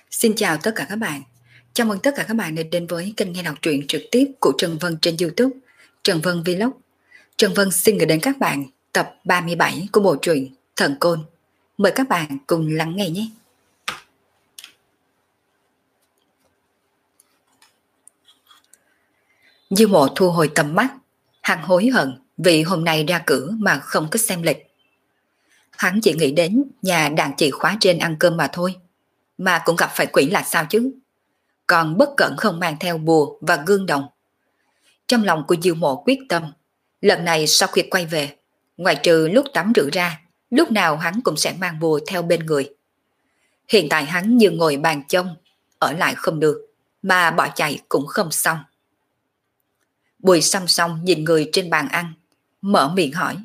Xin chào tất cả các bạn. Chào mừng tất cả các bạn đã đến với kênh nghe đọc truyện trực tiếp của Trần Vân trên YouTube, Trần Vân Vlog. Trần Vân xin gửi đến các bạn tập 37 của bộ truyện Thần Côn. Mời các bạn cùng lắng nghe nhé. Dư Mộ thu hồi tầm mắt, hắn hối hận vì hôm nay ra cửa mà không có xem lịch. Hắn chỉ nghĩ đến nhà đàn chị khóa trên ăn cơm mà thôi, mà cũng gặp phải quỷ là sao chứ. Còn bất cẩn không mang theo bùa và gương đồng. Trong lòng của Dư Mộ quyết tâm, lần này sau khi quay về, ngoài trừ lúc tắm rửa ra, lúc nào hắn cũng sẽ mang bùa theo bên người. Hiện tại hắn như ngồi bàn trông, ở lại không được, mà bỏ chạy cũng không xong. Bùi song song nhìn người trên bàn ăn, mở miệng hỏi.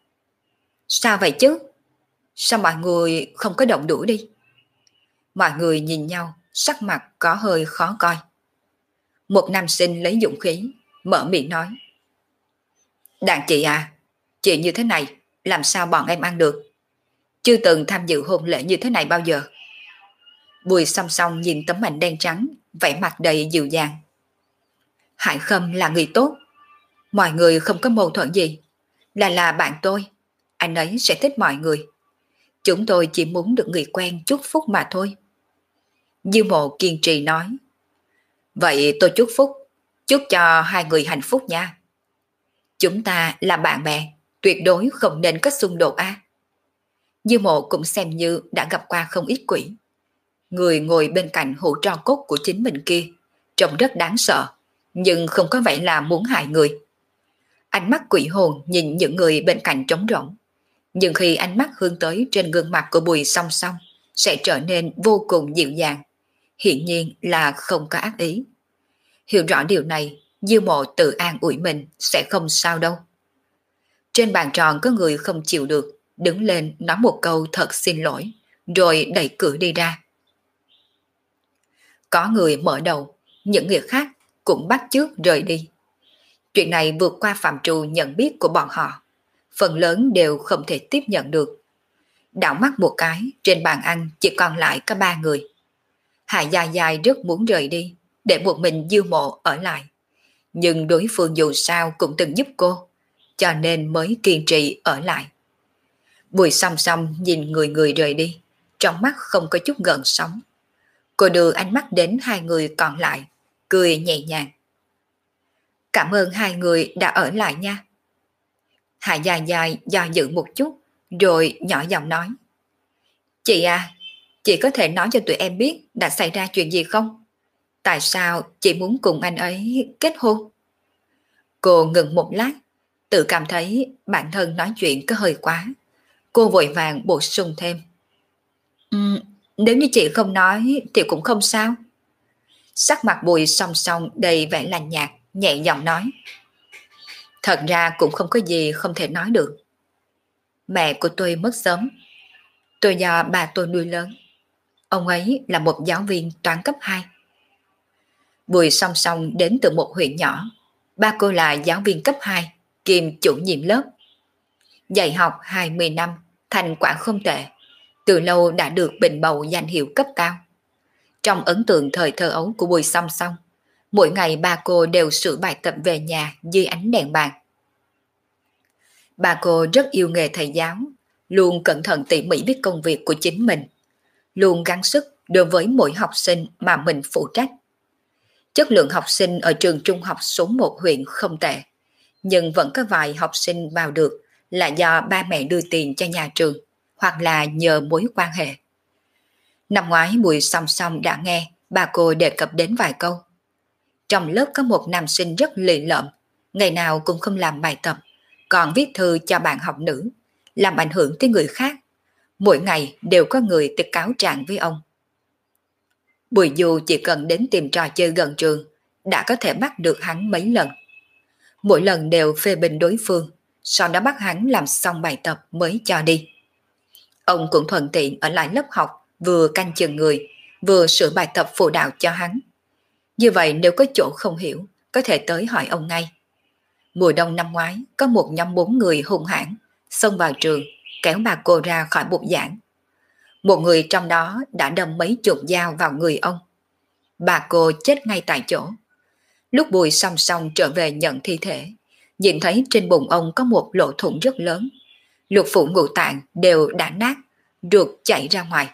Sao vậy chứ? Sao mọi người không có động đũa đi? Mọi người nhìn nhau, sắc mặt có hơi khó coi. Một nam sinh lấy dũng khí, mở miệng nói. Đàn chị à, chị như thế này, làm sao bọn em ăn được? Chưa từng tham dự hôn lễ như thế này bao giờ. Bùi song song nhìn tấm ảnh đen trắng, vẻ mặt đầy dịu dàng. Hải Khâm là người tốt, mọi người không có mâu thuẫn gì. Là bạn tôi, anh ấy sẽ thích mọi người. Chúng tôi chỉ muốn được người quen chúc phúc mà thôi. Dư Mộ kiên trì nói. Vậy tôi chúc phúc, chúc cho hai người hạnh phúc nha. Chúng ta là bạn bè, tuyệt đối không nên có xung đột a. Dư Mộ cũng xem như đã gặp qua không ít quỷ. Người ngồi bên cạnh hũ tro cốt của chính mình kia, trông rất đáng sợ, nhưng không có vẻ là muốn hại người. Ánh mắt quỷ hồn nhìn những người bên cạnh trống rỗng, nhưng khi ánh mắt hướng tới trên gương mặt của Bùi song song, sẽ trở nên vô cùng dịu dàng. Hiển nhiên là không có ác ý. Hiểu rõ điều này, Dư Mộ tự an ủi mình sẽ không sao đâu. Trên bàn tròn có người không chịu được, đứng lên nói một câu thật xin lỗi, rồi đẩy cửa đi ra. Có người mở đầu, những người khác cũng bắt chước rời đi. Chuyện này vượt qua phạm trù nhận biết của bọn họ, phần lớn đều không thể tiếp nhận được. Đảo mắt một cái, trên bàn ăn chỉ còn lại có 3 người. Hạ Dài Dài rất muốn rời đi, để một mình Dư Mộ ở lại. Nhưng đối phương dù sao cũng từng giúp cô, cho nên mới kiên trì ở lại. Bùi song song nhìn người người rời đi, trong mắt không có chút gợn sóng. Cô đưa ánh mắt đến hai người còn lại, cười nhẹ nhàng. Cảm ơn hai người đã ở lại nha. Hạ Dài Dài do dự một chút, rồi nhỏ giọng nói. Chị à, chị có thể nói cho tụi em biết đã xảy ra chuyện gì không? Tại sao chị muốn cùng anh ấy kết hôn? Cô ngừng một lát, tự cảm thấy bản thân nói chuyện có hơi quá. Cô vội vàng bổ sung thêm. Nếu như chị không nói thì cũng không sao. Sắc mặt Bùi song song đầy vẻ lạnh nhạt, nhẹ giọng nói. Thật ra cũng không có gì không thể nói được. Mẹ của tôi mất sớm. Tôi do bà tôi nuôi lớn. Ông ấy là một giáo viên toán cấp 2. Bùi song song đến từ một huyện nhỏ. Ba cô là giáo viên cấp 2, kiêm chủ nhiệm lớp. Dạy học 20 năm, thành quả không tệ. Từ lâu đã được bình bầu danh hiệu cấp cao. Trong ấn tượng thời thơ ấu của Bùi song song, mỗi ngày ba cô đều sửa bài tập về nhà dưới ánh đèn bàn. Ba cô rất yêu nghề thầy giáo, luôn cẩn thận tỉ mỉ với công việc của chính mình, luôn gắng sức đối với mỗi học sinh mà mình phụ trách. Chất lượng học sinh ở trường trung học số 1 huyện không tệ, nhưng vẫn có vài học sinh vào được là do ba mẹ đưa tiền cho nhà trường, hoặc là nhờ mối quan hệ. Năm ngoái Bùi song song đã nghe bà cô đề cập đến vài câu. Trong lớp có một nam sinh rất lì lợm, ngày nào cũng không làm bài tập, còn viết thư cho bạn học nữ, làm ảnh hưởng tới người khác. Mỗi ngày đều có người tới cáo trạng với ông. Bùi Du chỉ cần đến tìm trò chơi gần trường, đã có thể bắt được hắn mấy lần. Mỗi lần đều phê bình đối phương, sau đó bắt hắn làm xong bài tập mới cho đi. Ông cũng thuận tiện ở lại lớp học, vừa canh chừng người, vừa sửa bài tập phụ đạo cho hắn. Như vậy nếu có chỗ không hiểu, có thể tới hỏi ông ngay. Mùa đông năm ngoái, có một nhóm 4 người hung hãn xông vào trường, kéo bà cô ra khỏi bục giảng. Một người trong đó đã đâm mấy chục dao vào người ông. Bà cô chết ngay tại chỗ. Lúc Bùi song song trở về nhận thi thể, nhìn thấy trên bụng ông có một lỗ thủng rất lớn. Lục phủ ngũ tạng đều đã nát, ruột chảy ra ngoài.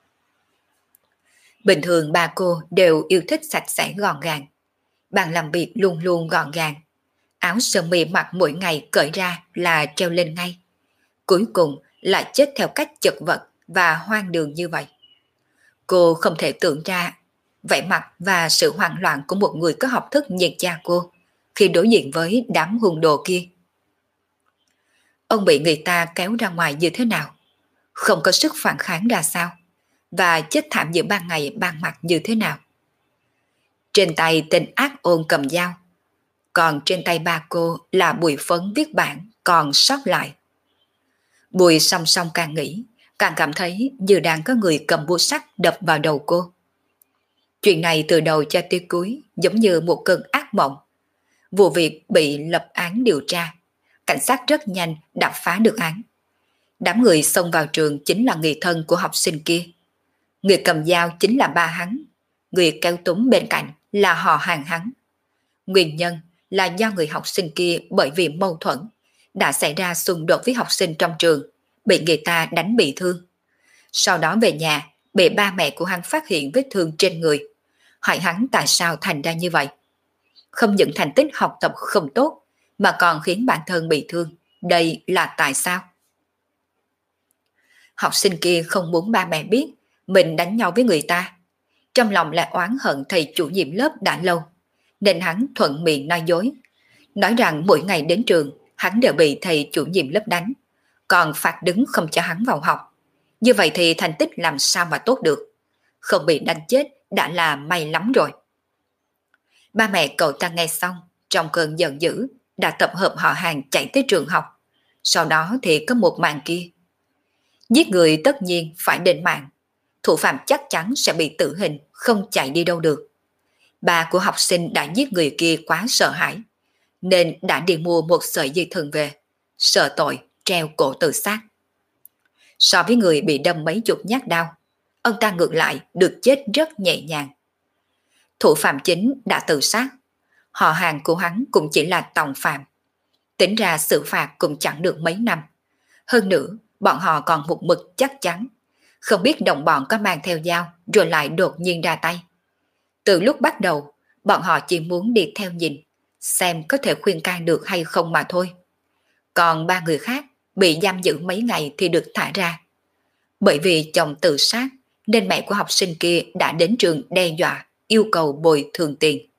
Bình thường bà cô đều yêu thích sạch sẽ gọn gàng. Bàn làm việc luôn luôn gọn gàng. Áo sơ mi mặc mỗi ngày cởi ra là treo lên ngay. Cuối cùng lại chết theo cách chật vật và hoang đường như vậy. Cô không thể tưởng ra vẻ mặt và sự hoảng loạn của một người có học thức như cha cô khi đối diện với đám hung đồ kia. Ông bị người ta kéo ra ngoài như thế nào? Không có sức phản kháng ra sao? Và chết thảm giữa ban ngày ban mặt như thế nào? Trên tay tên ác ôn cầm dao, còn trên tay ba cô là Bùi phấn viết bản còn sót lại. Bùi song song càng nghĩ, càng cảm thấy như đang có người cầm búa sắt đập vào đầu cô. Chuyện này từ đầu cho tới cuối giống như một cơn ác mộng. Vụ việc bị lập án điều tra, cảnh sát rất nhanh đã phá được án. Đám người xông vào trường chính là người thân của học sinh kia. Người cầm dao chính là ba hắn, người kéo túm bên cạnh là họ hàng hắn. Nguyên nhân là do người học sinh kia bởi vì mâu thuẫn đã xảy ra xung đột với học sinh trong trường, bị người ta đánh bị thương. Sau đó về nhà, bị ba mẹ của hắn phát hiện vết thương trên người, hỏi hắn tại sao thành ra như vậy. Không những thành tích học tập không tốt, mà còn khiến bản thân bị thương. Đây là tại sao? Học sinh kia không muốn ba mẹ biết mình đánh nhau với người ta. Trong lòng lại oán hận thầy chủ nhiệm lớp đã lâu, nên hắn thuận miệng nói dối. Nói rằng mỗi ngày đến trường, hắn đều bị thầy chủ nhiệm lớp đánh, còn phạt đứng không cho hắn vào học. Như vậy thì thành tích làm sao mà tốt được? Không bị đánh chết đã là may lắm rồi. Ba mẹ cậu ta nghe xong, trong cơn giận dữ, đã tập hợp họ hàng chạy tới trường học. Sau đó thì có một màn kia. Giết người tất nhiên phải đền mạng. Thủ phạm chắc chắn sẽ bị tử hình, không chạy đi đâu được. Ba của học sinh đã giết người kia quá sợ hãi, nên đã đi mua một sợi dây thừng về, sợ tội treo cổ tự sát. So với người bị đâm mấy chục nhát đau, ông ta ngược lại được chết rất nhẹ nhàng. Thủ phạm chính đã tự sát, họ hàng của hắn cũng chỉ là tòng phạm. Tính ra xử phạt cũng chẳng được mấy năm. Hơn nữa, bọn họ còn một mực chắc chắn, không biết đồng bọn có mang theo dao rồi lại đột nhiên ra tay. Từ lúc bắt đầu, bọn họ chỉ muốn đi theo nhìn, xem có thể khuyên can được hay không mà thôi. Còn ba người khác bị giam giữ mấy ngày thì được thả ra. Bởi vì chồng tự sát, nên mẹ của học sinh kia đã đến trường đe dọa, yêu cầu bồi thường tiền.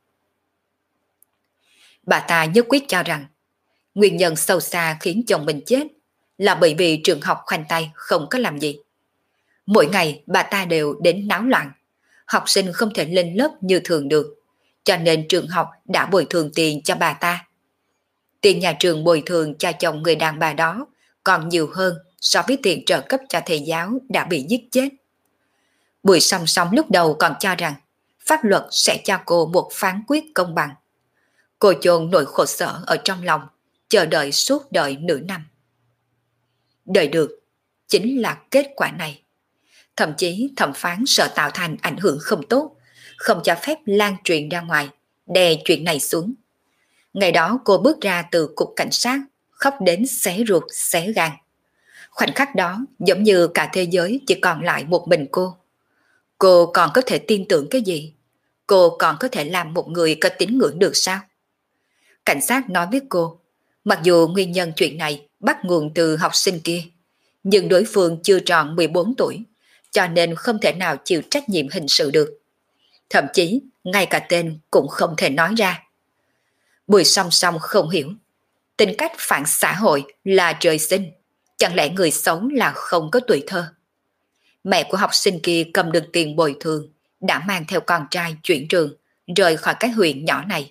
Bà ta nhất quyết cho rằng, nguyên nhân sâu xa khiến chồng mình chết là bởi vì trường học khoanh tay không có làm gì. Mỗi ngày bà ta đều đến náo loạn, học sinh không thể lên lớp như thường được, cho nên trường học đã bồi thường tiền cho bà ta. Tiền nhà trường bồi thường cho chồng người đàn bà đó còn nhiều hơn so với tiền trợ cấp cho thầy giáo đã bị giết chết. Bùi song song lúc đầu còn cho rằng pháp luật sẽ cho cô một phán quyết công bằng. Cô chôn nỗi khổ sở ở trong lòng, chờ đợi suốt đời nửa năm. Đợi được chính là kết quả này. Thậm chí thẩm phán sợ tạo thành ảnh hưởng không tốt, không cho phép lan truyền ra ngoài, đè chuyện này xuống. Ngày đó cô bước ra từ cục cảnh sát, khóc đến xé ruột xé gan. Khoảnh khắc đó giống như cả thế giới chỉ còn lại một mình cô. Cô còn có thể tin tưởng cái gì? Cô còn có thể làm một người có tín ngưỡng được sao? Cảnh sát nói với cô, mặc dù nguyên nhân chuyện này bắt nguồn từ học sinh kia, nhưng đối phương chưa tròn 14 tuổi, cho nên không thể nào chịu trách nhiệm hình sự được. Thậm chí, ngay cả tên cũng không thể nói ra. Bùi song song không hiểu. Tính cách phản xã hội là trời sinh, chẳng lẽ người xấu là không có tuổi thơ? Mẹ của học sinh kia cầm được tiền bồi thường, đã mang theo con trai chuyển trường, rời khỏi cái huyện nhỏ này.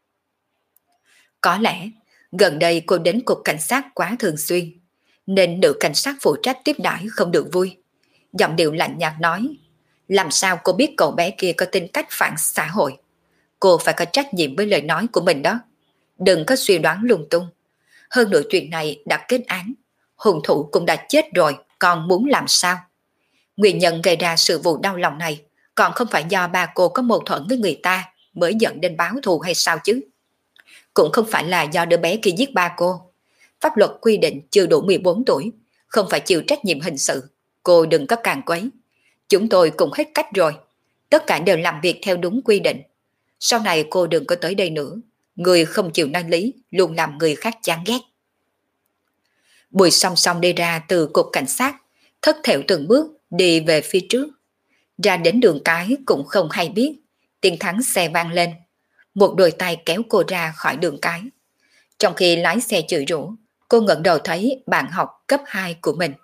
Có lẽ, gần đây cô đến cục cảnh sát quá thường xuyên, nên nữ cảnh sát phụ trách tiếp đãi không được vui. Giọng điệu lạnh nhạt nói, làm sao cô biết cậu bé kia có tính cách phản xã hội? Cô phải có trách nhiệm với lời nói của mình đó. Đừng có suy đoán lung tung. Hơn nữa chuyện này đã kết án, hung thủ cũng đã chết rồi, còn muốn làm sao? Nguyên nhân gây ra sự vụ đau lòng này còn không phải do ba cô có mâu thuẫn với người ta mới dẫn đến báo thù hay sao chứ? Cũng không phải là do đứa bé kia giết ba cô. Pháp luật quy định chưa đủ 14 tuổi, không phải chịu trách nhiệm hình sự. Cô đừng có càn quấy. Chúng tôi cũng hết cách rồi. Tất cả đều làm việc theo đúng quy định. Sau này cô đừng có tới đây nữa. Người không chịu nói lý, luôn làm người khác chán ghét. Bùi song song đi ra từ cục cảnh sát, thất thểu từng bước đi về phía trước. Ra đến đường cái cũng không hay biết, tiếng thắng xe vang lên. Một đôi tay kéo cô ra khỏi đường cái. Trong khi lái xe chửi rủa, cô ngẩng đầu thấy bạn học cấp 2 của mình.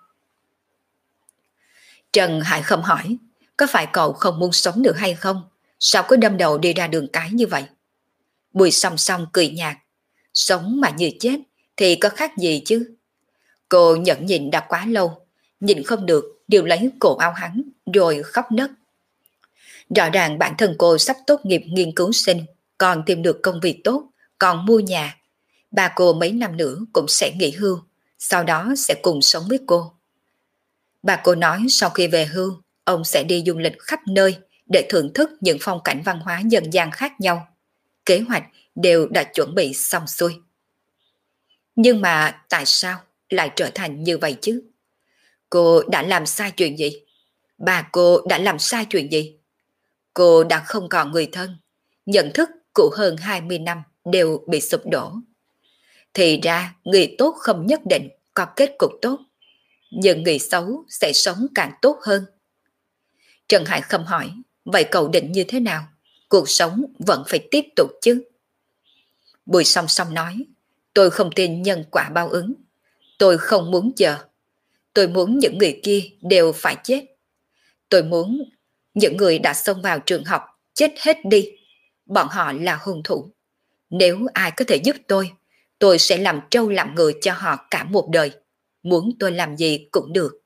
Trần Hải Khâm hỏi, có phải cậu không muốn sống nữa hay không? Sao có đâm đầu đi ra đường cái như vậy? Bùi song song cười nhạt, sống mà như chết thì có khác gì chứ? Cô nhẫn nhịn đã quá lâu, nhìn không được, điều lấy cổ áo hắn, rồi khóc nấc. Rõ ràng bản thân cô sắp tốt nghiệp nghiên cứu sinh, còn tìm được công việc tốt, còn mua nhà. Ba cô mấy năm nữa cũng sẽ nghỉ hưu, sau đó sẽ cùng sống với cô. Bà cô nói sau khi về hưu, ông sẽ đi du lịch khắp nơi để thưởng thức những phong cảnh văn hóa dân gian khác nhau. Kế hoạch đều đã chuẩn bị xong xuôi. Nhưng mà tại sao lại trở thành như vậy chứ? Cô đã làm sai chuyện gì? Bà cô đã làm sai chuyện gì? Cô đã không còn người thân. Nhận thức của hơn 20 năm đều bị sụp đổ. Thì ra người tốt không nhất định có kết cục tốt. Nhưng người xấu sẽ sống càng tốt hơn. Trần Hải Khâm hỏi, vậy cậu định như thế nào? Cuộc sống vẫn phải tiếp tục chứ? Bùi song song nói, tôi không tin nhân quả báo ứng. Tôi không muốn chờ. Tôi muốn những người kia đều phải chết. Tôi muốn những người đã xông vào trường học chết hết đi. Bọn họ là hung thủ. Nếu ai có thể giúp tôi sẽ làm trâu làm ngựa cho họ cả một đời. Muốn tôi làm gì cũng được.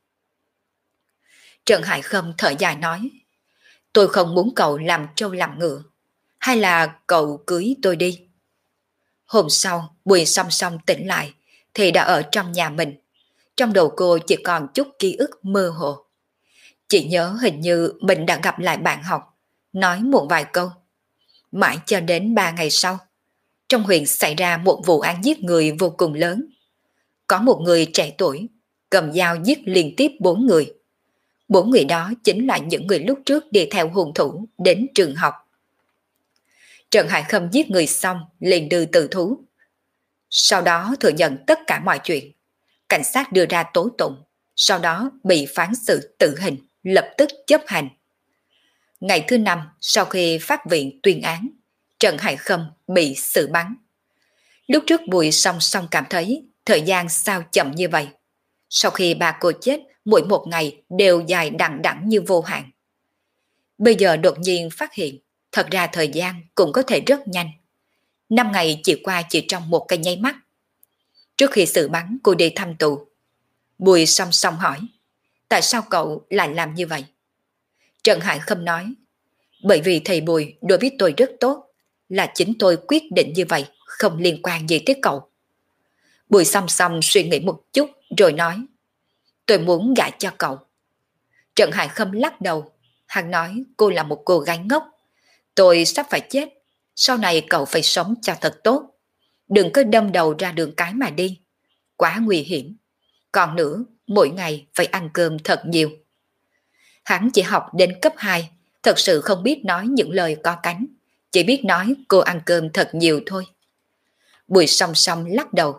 Trần Hải Khâm thở dài nói, tôi không muốn cậu làm trâu làm ngựa. Hay là cậu cưới tôi đi. Hôm sau, Bùi song song tỉnh lại thì đã ở trong nhà mình. Trong đầu cô chỉ còn chút ký ức mơ hồ. Chị nhớ hình như mình đã gặp lại bạn học, nói một vài câu. Mãi cho đến 3 ngày sau, trong huyện xảy ra một vụ án giết người vô cùng lớn. Có một người trẻ tuổi, cầm dao giết liên tiếp 4 người. 4 người đó chính là những người lúc trước đi theo hung thủ đến trường học. Trần Hải Khâm giết người xong liền đưa tự thú. Sau đó thừa nhận tất cả mọi chuyện. Cảnh sát đưa ra tố tụng, sau đó bị phán xử tử hình, lập tức chấp hành. Ngày thứ 5 sau khi pháp viện tuyên án, Trần Hải Khâm bị xử bắn. Lúc trước Bùi song song cảm thấy thời gian sao chậm như vậy. Sau khi bà cô chết, mỗi một ngày đều dài đằng đẵng như vô hạn. Bây giờ đột nhiên phát hiện, thật ra thời gian cũng có thể rất nhanh. 5 ngày chỉ qua chỉ trong một cái nháy mắt. Trước khi xử bắn cô đi thăm tù. Bùi song song hỏi, tại sao cậu lại làm như vậy? Trần Hải Khâm nói, bởi vì thầy Bùi đối với tôi rất tốt, là chính tôi quyết định như vậy, không liên quan gì tới cậu. Bùi song song suy nghĩ một chút rồi nói, tôi muốn gả cho cậu. Trần Hải Khâm lắc đầu, hắn nói cô là một cô gái ngốc. Tôi sắp phải chết, sau này cậu phải sống cho thật tốt. Đừng có đâm đầu ra đường cái mà đi, quá nguy hiểm. Còn nữa, mỗi ngày phải ăn cơm thật nhiều. Hắn chỉ học đến cấp 2, thật sự không biết nói những lời có cánh, chỉ biết nói cô ăn cơm thật nhiều thôi. Bùi song song lắc đầu.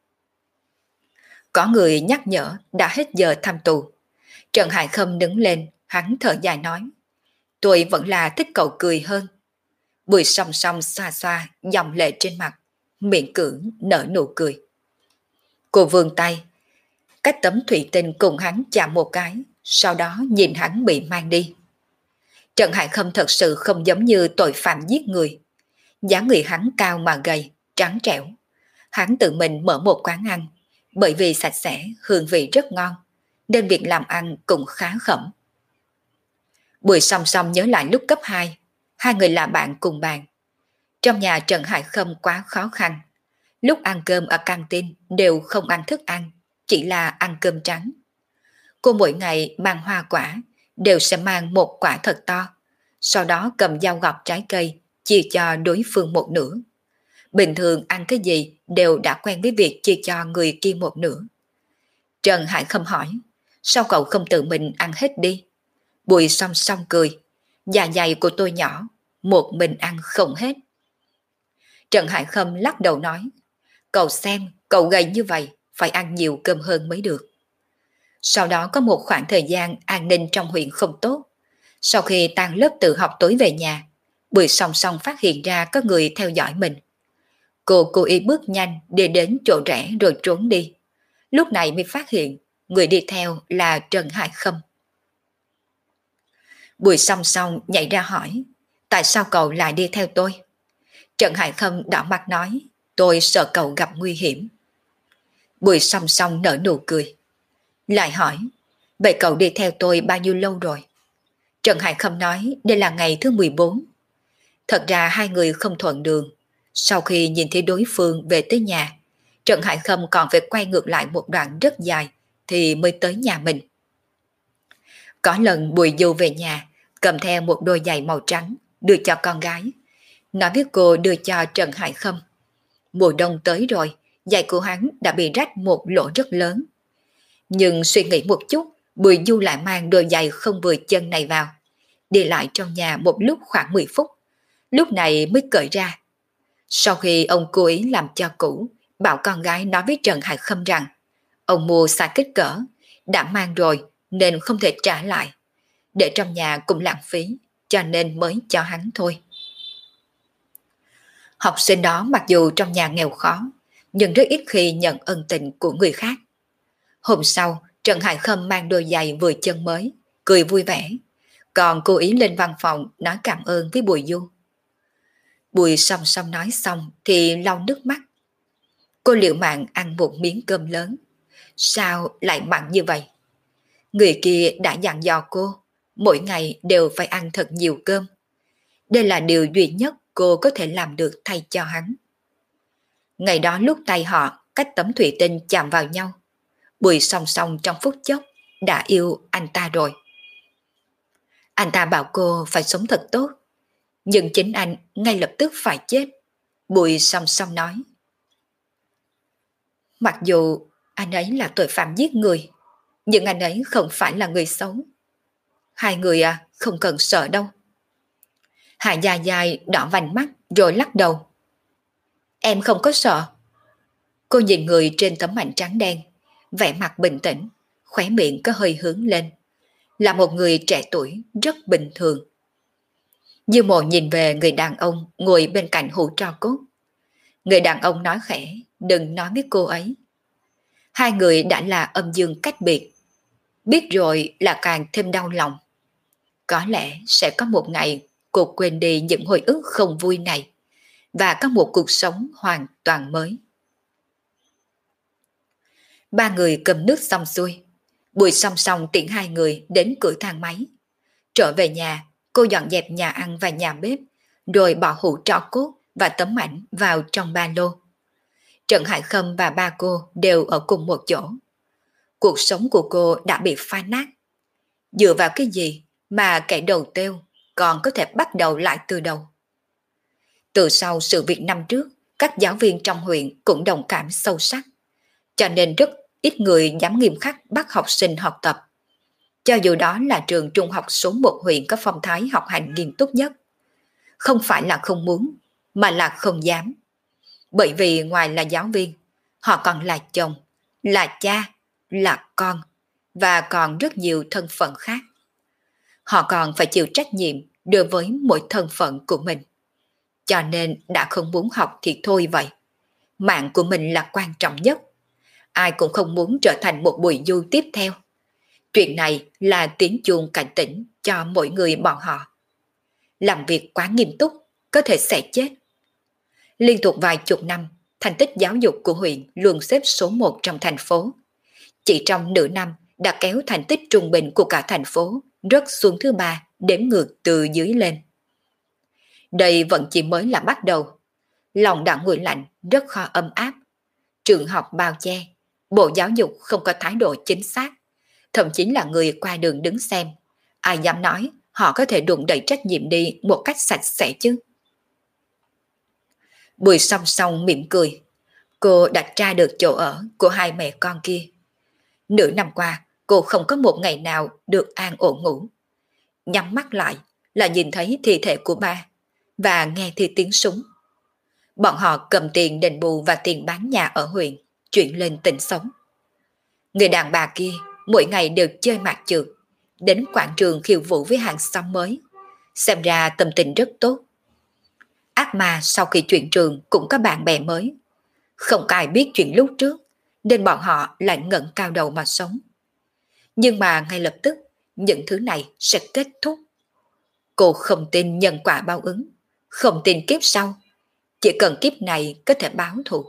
Có người nhắc nhở đã hết giờ thăm tù. Trần Hải Khâm đứng lên, hắn thở dài nói, tôi vẫn là thích cậu cười hơn. Bùi song song xoa xoa dòng lệ trên mặt, miệng cưỡng nở nụ cười. Cô vươn tay, cách tấm thủy tinh cùng hắn chạm một cái, sau đó nhìn hắn bị mang đi. Trần Hải Khâm thật sự không giống như tội phạm giết người. Dáng người hắn cao mà gầy, trắng trẻo. Hắn tự mình mở một quán ăn, bởi vì sạch sẽ, hương vị rất ngon, nên việc làm ăn cũng khá khẩm. Bùi song song nhớ lại lúc cấp 2, hai người là bạn cùng bàn. Trong nhà Trần Hải Khâm quá khó khăn. Lúc ăn cơm ở căng tin đều không ăn thức ăn, chỉ là ăn cơm trắng. Cô mỗi ngày mang hoa quả, đều sẽ mang một quả thật to, sau đó cầm dao gọt trái cây, chia cho đối phương một nửa. Bình thường ăn cái gì đều đã quen với việc chia cho người kia một nửa. Trần Hải Khâm hỏi, sao cậu không tự mình ăn hết đi? Bùi song song cười, dạ dày của tôi nhỏ, một mình ăn không hết. Trần Hải Khâm lắc đầu nói, cậu xem, cậu gầy như vậy, phải ăn nhiều cơm hơn mới được. Sau đó có một khoảng thời gian an ninh trong huyện không tốt. Sau khi tan lớp tự học tối về nhà, Bùi song song phát hiện ra có người theo dõi mình. Cô cố ý bước nhanh đi đến chỗ rẽ rồi trốn đi. Lúc này mới phát hiện người đi theo là Trần Hải Khâm. Bùi song song nhảy ra hỏi, tại sao cậu lại đi theo tôi? Trần Hải Khâm đỏ mặt nói, tôi sợ cậu gặp nguy hiểm. Bùi song song nở nụ cười. Lại hỏi, vậy cậu đi theo tôi bao nhiêu lâu rồi? Trần Hải Khâm nói đây là ngày thứ 14. Thật ra hai người không thuận đường. Sau khi nhìn thấy đối phương về tới nhà, Trần Hải Khâm còn phải quay ngược lại một đoạn rất dài thì mới tới nhà mình. Có lần Bùi Du về nhà, cầm theo một đôi giày màu trắng, đưa cho con gái. Nói với cô đưa cho Trần Hải Khâm. Mùa đông tới rồi, giày của hắn đã bị rách một lỗ rất lớn. Nhưng suy nghĩ một chút, Bùi Du lại mang đôi giày không vừa chân này vào. Đi lại trong nhà một lúc khoảng 10 phút. Lúc này mới cởi ra. Sau khi ông cố ý làm cho cũ, bảo con gái nói với Trần Hải Khâm rằng ông mua sai kích cỡ, đã mang rồi nên không thể trả lại. Để trong nhà cũng lãng phí, cho nên mới cho hắn thôi. Học sinh đó mặc dù trong nhà nghèo khó, nhưng rất ít khi nhận ân tình của người khác. Hôm sau, Trần Hải Khâm mang đôi giày vừa chân mới, cười vui vẻ, còn cố ý lên văn phòng nói cảm ơn với Bùi Du. Bùi song song nói xong thì lau nước mắt. Cô liều mạng ăn một miếng cơm lớn. Sao lại mặn như vậy? Người kia đã dặn dò cô, mỗi ngày đều phải ăn thật nhiều cơm. Đây là điều duy nhất cô có thể làm được thay cho hắn. Ngày đó lúc tay họ cách tấm thủy tinh chạm vào nhau, Bùi song song trong phút chốc đã yêu anh ta rồi. Anh ta bảo cô phải sống thật tốt, nhưng chính anh ngay lập tức phải chết. Bùi song song nói. Mặc dù anh ấy là tội phạm giết người, nhưng anh ấy không phải là người xấu. Hai người không cần sợ đâu. Hạ Gia Giai đỏ vành mắt rồi lắc đầu. Em không có sợ. Cô nhìn người trên tấm ảnh trắng đen, vẻ mặt bình tĩnh, khóe miệng có hơi hướng lên. Là một người trẻ tuổi rất bình thường. Dư Mộ nhìn về người đàn ông ngồi bên cạnh hũ tro cốt. Người đàn ông nói khẽ, đừng nói với cô ấy. Hai người đã là âm dương cách biệt. Biết rồi là càng thêm đau lòng. Có lẽ sẽ có một ngày cô quên đi những hồi ức không vui này và có một cuộc sống hoàn toàn mới. Ba người cầm nước xong xuôi. Bùi song song tiễn hai người đến cửa thang máy. Trở về nhà, cô dọn dẹp nhà ăn và nhà bếp, rồi bỏ hũ tro cốt và tấm ảnh vào trong ba lô. Trần Hải Khâm và ba cô đều ở cùng một chỗ. Cuộc sống của cô đã bị phá nát. Dựa vào cái gì mà kẻ đầu tiêu còn có thể bắt đầu lại từ đầu? Từ sau sự việc năm trước, các giáo viên trong huyện cũng đồng cảm sâu sắc. Cho nên rất ít người dám nghiêm khắc bắt học sinh học tập. Cho dù đó là trường trung học số 1 huyện có phong thái học hành nghiêm túc nhất. Không phải là không muốn, mà là không dám. Bởi vì ngoài là giáo viên, họ còn là chồng, là cha, là con, và còn rất nhiều thân phận khác. Họ còn phải chịu trách nhiệm đối với mỗi thân phận của mình. Cho nên đã không muốn học thì thôi vậy. Mạng của mình là quan trọng nhất. Ai cũng không muốn trở thành một Bùi Du tiếp theo. Chuyện này là tiếng chuông cảnh tỉnh cho mỗi người bọn họ. Làm việc quá nghiêm túc, có thể sẽ chết. Liên tục vài chục năm, thành tích giáo dục của huyện luôn xếp số 1 trong thành phố. Chỉ trong nửa năm đã kéo thành tích trung bình của cả thành phố rớt xuống thứ 3, đếm ngược từ dưới lên. Đây vẫn chỉ mới là bắt đầu. Lòng đã nguội lạnh, rất khó ấm áp. Trường học bao che, Bộ Giáo dục không có thái độ chính xác. thậm chí là người qua đường đứng xem. Ai dám nói họ có thể đụng đẩy trách nhiệm đi một cách sạch sẽ chứ? Bùi song song mỉm cười. Cô đã tra được chỗ ở của hai mẹ con kia. Nửa năm qua, cô không có một ngày nào được an ổn ngủ. Nhắm mắt lại là nhìn thấy thi thể của ba và nghe thì tiếng súng. Bọn họ cầm tiền đền bù và tiền bán nhà ở huyện, chuyển lên tỉnh sống. Người đàn bà kia mỗi ngày đều chơi mạt chược, đến quảng trường khiêu vũ với hàng xóm mới. Xem ra tâm tình rất tốt. Ác ma sau khi chuyển trường cũng có bạn bè mới. Không ai biết chuyện lúc trước, nên bọn họ lại ngẩng cao đầu mà sống. Nhưng mà ngay lập tức, những thứ này sẽ kết thúc. Cô không tin nhân quả báo ứng, không tin kiếp sau. Chỉ cần kiếp này có thể báo thù.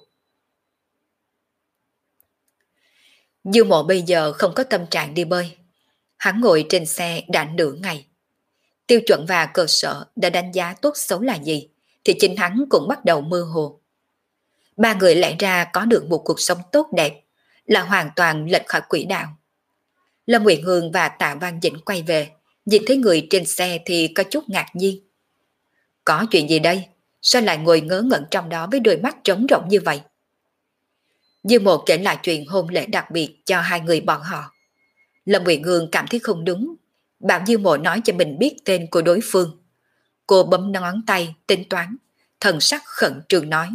Dư Mộ bây giờ không có tâm trạng đi bơi. Hắn ngồi trên xe đã nửa ngày. Tiêu chuẩn và cơ sở đã đánh giá tốt xấu là gì, thì chính hắn cũng bắt đầu mơ hồ. Ba người lẽ ra có được một cuộc sống tốt đẹp, là hoàn toàn lệch khỏi quỹ đạo. Lâm Nguyệt Hương và Tạ Văn Dĩnh quay về, nhìn thấy người trên xe thì có chút ngạc nhiên. Có chuyện gì đây? Sao lại ngồi ngớ ngẩn trong đó với đôi mắt trống rỗng như vậy? Dư Mộ kể lại chuyện hôn lễ đặc biệt cho hai người bọn họ. Lâm Nguyệt Hương cảm thấy không đúng, bảo Dư Mộ nói cho mình biết tên của đối phương. Cô bấm ngón tay tính toán, thần sắc khẩn trương nói.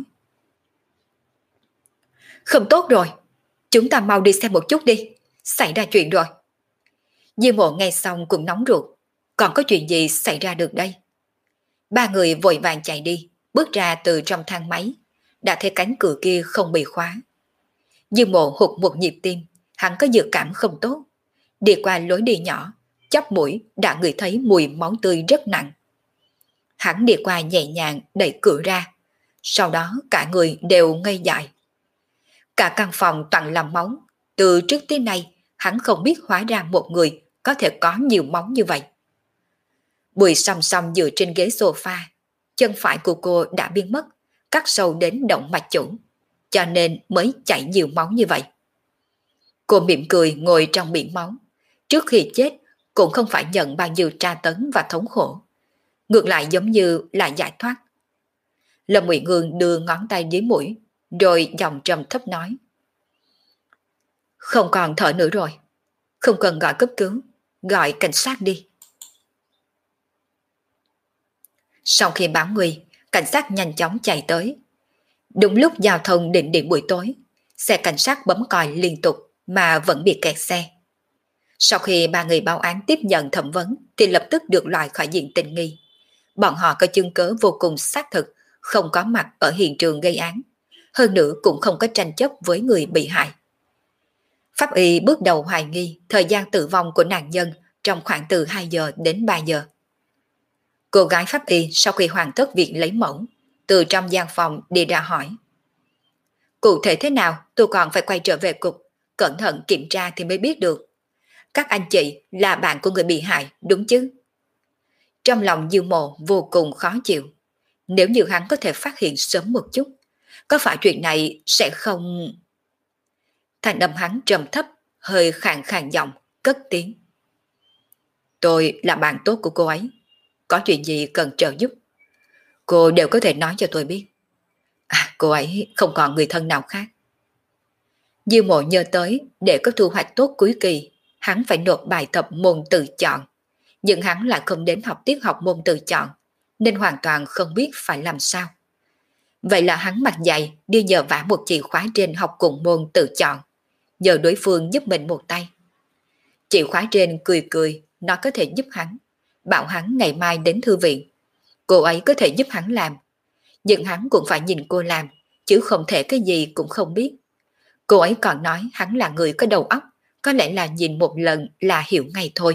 Không tốt rồi, chúng ta mau đi xem một chút đi, xảy ra chuyện rồi. Dư Mộ nghe xong cũng nóng ruột, còn có chuyện gì xảy ra được đây? Ba người vội vàng chạy đi, bước ra từ trong thang máy, đã thấy cánh cửa kia không bị khóa. Dư Mộ hụt một nhịp tim, hắn có dự cảm không tốt. Đi qua lối đi nhỏ, chóp mũi đã ngửi thấy mùi máu tươi rất nặng. Hắn đi qua nhẹ nhàng đẩy cửa ra, sau đó cả người đều ngây dại. Cả căn phòng toàn là máu, từ trước tới nay hắn không biết hóa ra một người có thể có nhiều máu như vậy. Bùi song song dựa trên ghế sofa, chân phải của cô đã biến mất, cắt sâu đến động mạch chủ, cho nên mới chảy nhiều máu như vậy. Cô mỉm cười ngồi trong biển máu, trước khi chết cũng không phải nhận bao nhiêu tra tấn và thống khổ, ngược lại giống như là giải thoát. Lâm Nguyệt Hương đưa ngón tay dưới mũi, rồi giọng trầm thấp nói. Không còn thở nữa rồi, không cần gọi cấp cứu, gọi cảnh sát đi. Sau khi báo nguy, cảnh sát nhanh chóng chạy tới. Đúng lúc giao thông định điểm buổi tối, xe cảnh sát bấm còi liên tục mà vẫn bị kẹt xe. Sau khi ba người báo án tiếp nhận thẩm vấn thì lập tức được loại khỏi diện tình nghi. Bọn họ có chứng cứ vô cùng xác thực, không có mặt ở hiện trường gây án. Hơn nữa cũng không có tranh chấp với người bị hại. Pháp y bước đầu hoài nghi thời gian tử vong của nạn nhân trong khoảng từ 2 giờ đến 3 giờ. Cô gái pháp y sau khi hoàn tất việc lấy mẫu, từ trong gian phòng đi ra hỏi. Cụ thể thế nào tôi còn phải quay trở về cục, cẩn thận kiểm tra thì mới biết được. Các anh chị là bạn của người bị hại, đúng chứ? Trong lòng Dư Mộ vô cùng khó chịu. Nếu như hắn có thể phát hiện sớm một chút, có phải chuyện này sẽ không... Thành âm hắn trầm thấp, hơi khàn khàn giọng, cất tiếng. Tôi là bạn tốt của cô ấy. Có chuyện gì cần trợ giúp, cô đều có thể nói cho tôi biết. Cô ấy không còn người thân nào khác. Dư Mộ nhớ tới để có thu hoạch tốt cuối kỳ, hắn phải nộp bài tập môn tự chọn. Nhưng hắn lại không đến học tiết học môn tự chọn, nên hoàn toàn không biết phải làm sao. Vậy là hắn mặt dày đi nhờ vả một chìa khóa trên học cùng môn tự chọn, nhờ đối phương giúp mình một tay. Chìa khóa trên cười cười, nó có thể giúp hắn, bảo hắn ngày mai đến thư viện. Cô ấy có thể giúp hắn làm, nhưng hắn cũng phải nhìn cô làm, chứ không thể cái gì cũng không biết. Cô ấy còn nói hắn là người có đầu óc, có lẽ là nhìn một lần là hiểu ngay thôi.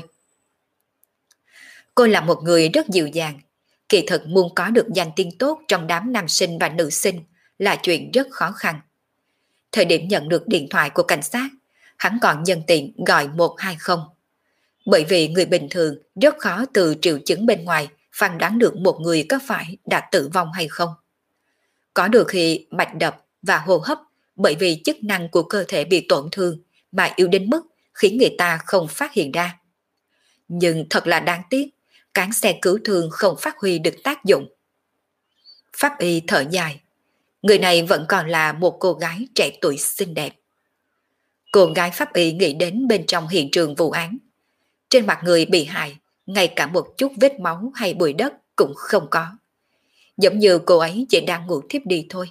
Cô là một người rất dịu dàng, kỳ thực muốn có được danh tiếng tốt trong đám nam sinh và nữ sinh là chuyện rất khó khăn. Thời điểm nhận được điện thoại của cảnh sát, hắn còn nhân tiện gọi 120. Bởi vì người bình thường rất khó từ triệu chứng bên ngoài phán đoán được một người có phải đã tử vong hay không. Có được khi mạch đập và hô hấp bởi vì chức năng của cơ thể bị tổn thương mà yếu đến mức khiến người ta không phát hiện ra. Nhưng thật là đáng tiếc, cán xe cứu thương không phát huy được tác dụng. Pháp y thở dài, người này vẫn còn là một cô gái trẻ tuổi xinh đẹp. Cô gái pháp y nghĩ đến bên trong hiện trường vụ án. Trên mặt người bị hại, ngay cả một chút vết máu hay bụi đất cũng không có. Giống như cô ấy chỉ đang ngủ thiếp đi thôi.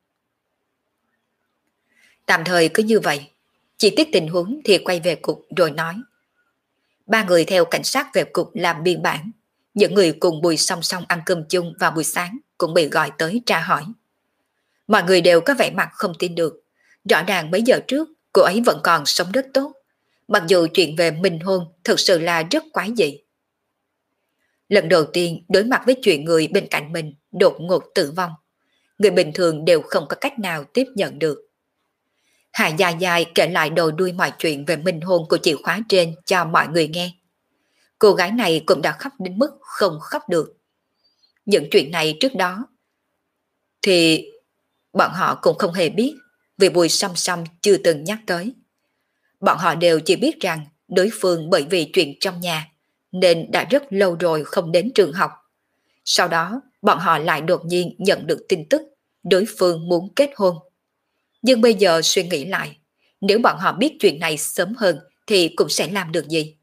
Tạm thời cứ như vậy, chi tiết tình huống thì quay về cục rồi nói. Ba người theo cảnh sát về cục làm biên bản. Những người cùng Bùi song song ăn cơm chung vào buổi sáng cũng bị gọi tới tra hỏi. Mọi người đều có vẻ mặt không tin được. Rõ ràng mấy giờ trước cô ấy vẫn còn sống rất tốt. Mặc dù chuyện về minh hôn thực sự là rất quái dị. Lần đầu tiên đối mặt với chuyện người bên cạnh mình đột ngột tử vong, người bình thường đều không có cách nào tiếp nhận được. Hà dài dài kể lại đầu đuôi mọi chuyện về minh hôn của chìa khóa trên cho mọi người nghe. Cô gái này cũng đã khóc đến mức không khóc được. Những chuyện này trước đó thì bọn họ cũng không hề biết, vì Bùi song song chưa từng nhắc tới. Bọn họ đều chỉ biết rằng đối phương bởi vì chuyện trong nhà nên đã rất lâu rồi không đến trường học. Sau đó bọn họ lại đột nhiên nhận được tin tức đối phương muốn kết hôn. Nhưng bây giờ suy nghĩ lại, nếu bọn họ biết chuyện này sớm hơn thì cũng sẽ làm được gì?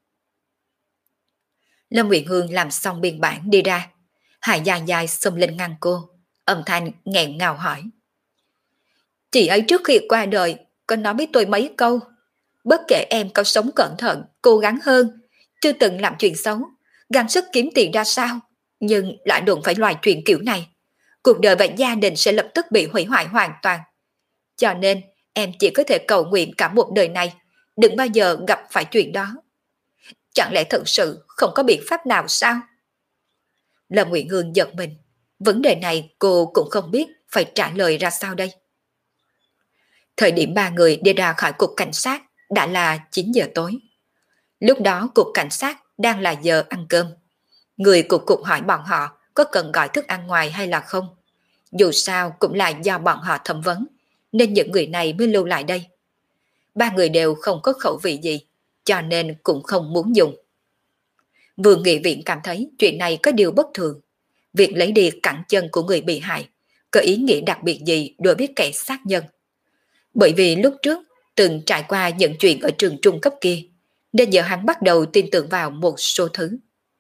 Lâm Nguyện Hương làm xong biên bản đi ra. Hải dài dài xông lên ngăn cô, âm thanh nghẹn ngào hỏi. Chị ấy trước khi qua đời có nói với tôi mấy câu. Bất kể em có sống cẩn thận, cố gắng hơn, chưa từng làm chuyện xấu, gắng sức kiếm tiền ra sao, nhưng lại đụng phải loài chuyện kiểu này. Cuộc đời và gia đình sẽ lập tức bị hủy hoại hoàn toàn. Cho nên em chỉ có thể cầu nguyện cả một đời này đừng bao giờ gặp phải chuyện đó. Chẳng lẽ thật sự không có biện pháp nào sao? Lâm Nguyện Hương giật mình. Vấn đề này cô cũng không biết phải trả lời ra sao đây. Thời điểm ba người đi ra khỏi cục cảnh sát đã là 9 giờ tối. Lúc đó cục cảnh sát đang là giờ ăn cơm. Người của cục hỏi bọn họ có cần gọi thức ăn ngoài hay là không. Dù sao cũng là do bọn họ thẩm vấn, nên những người này mới lưu lại đây. Ba người đều không có khẩu vị gì, cho nên cũng không muốn dùng. Vương nghị viện cảm thấy chuyện này có điều bất thường. Việc lấy đi cẳng chân của người bị hại có ý nghĩa đặc biệt gì đối với kẻ sát nhân. Bởi vì lúc trước từng trải qua những chuyện ở trường trung cấp kia, nên giờ hắn bắt đầu tin tưởng vào một số thứ.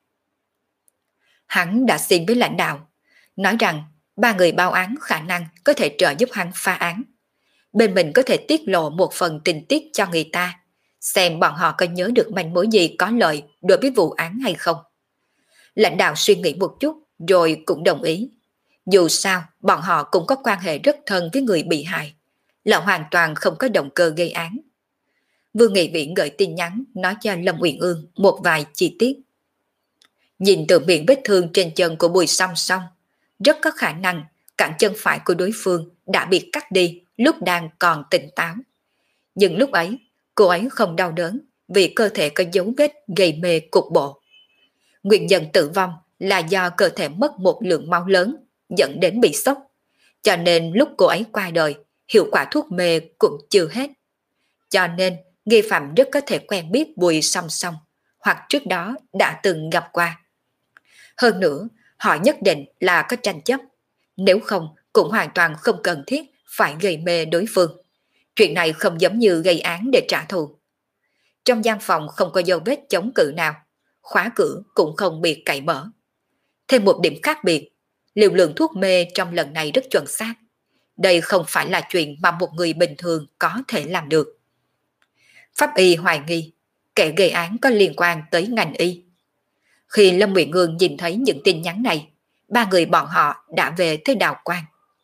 Hắn đã xin với lãnh đạo, nói rằng ba người báo án khả năng có thể trợ giúp hắn phá án. Bên mình có thể tiết lộ một phần tình tiết cho người ta, xem bọn họ có nhớ được manh mối gì có lợi đối với vụ án hay không. Lãnh đạo suy nghĩ một chút rồi cũng đồng ý. Dù sao bọn họ cũng có quan hệ rất thân với người bị hại, là hoàn toàn không có động cơ gây án. Vương Nghị Viễn gửi tin nhắn nói cho Lâm Uyển Ương một vài chi tiết. Nhìn từ miệng vết thương trên chân của Bùi song song, rất có khả năng cẳng chân phải của đối phương đã bị cắt đi lúc đang còn tỉnh táo. Nhưng lúc ấy, cô ấy không đau đớn vì cơ thể có dấu vết gây mê cục bộ. Nguyên nhân tử vong là do cơ thể mất một lượng máu lớn dẫn đến bị sốc. Cho nên lúc cô ấy qua đời, hiệu quả thuốc mê cũng chưa hết. Cho nên nghi phạm rất có thể quen biết Bùi song song hoặc trước đó đã từng gặp qua. Hơn nữa, họ nhất định là có tranh chấp. Nếu không, cũng hoàn toàn không cần thiết phải gây mê đối phương. Chuyện này không giống như gây án để trả thù. Trong gian phòng không có dấu vết chống cự nào, khóa cửa cũng không bị cậy mở. Thêm một điểm khác biệt, liều lượng thuốc mê trong lần này rất chuẩn xác. Đây không phải là chuyện mà một người bình thường có thể làm được. Pháp y hoài nghi, kẻ gây án có liên quan tới ngành y. Khi Lâm Nguyện Ngương nhìn thấy những tin nhắn này, ba người bọn họ đã về tới Đào Quang.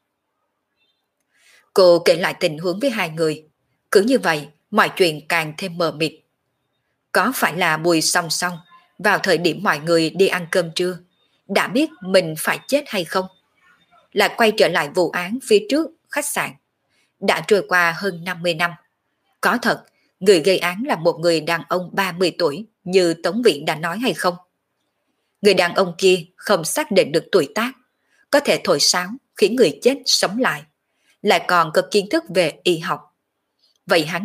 Cô kể lại tình huống với hai người. Cứ như vậy, mọi chuyện càng thêm mờ mịt. Có phải là Bùi song song vào thời điểm mọi người đi ăn cơm trưa đã biết mình phải chết hay không? Lại quay trở lại vụ án phía trước khách sạn. Đã trôi qua hơn 50 năm. Có thật, người gây án là một người đàn ông 30 tuổi như Tống Viện đã nói hay không? Người đàn ông kia không xác định được tuổi tác, có thể thổi sáo khiến người chết sống lại, lại còn có kiến thức về y học. Vậy hắn ta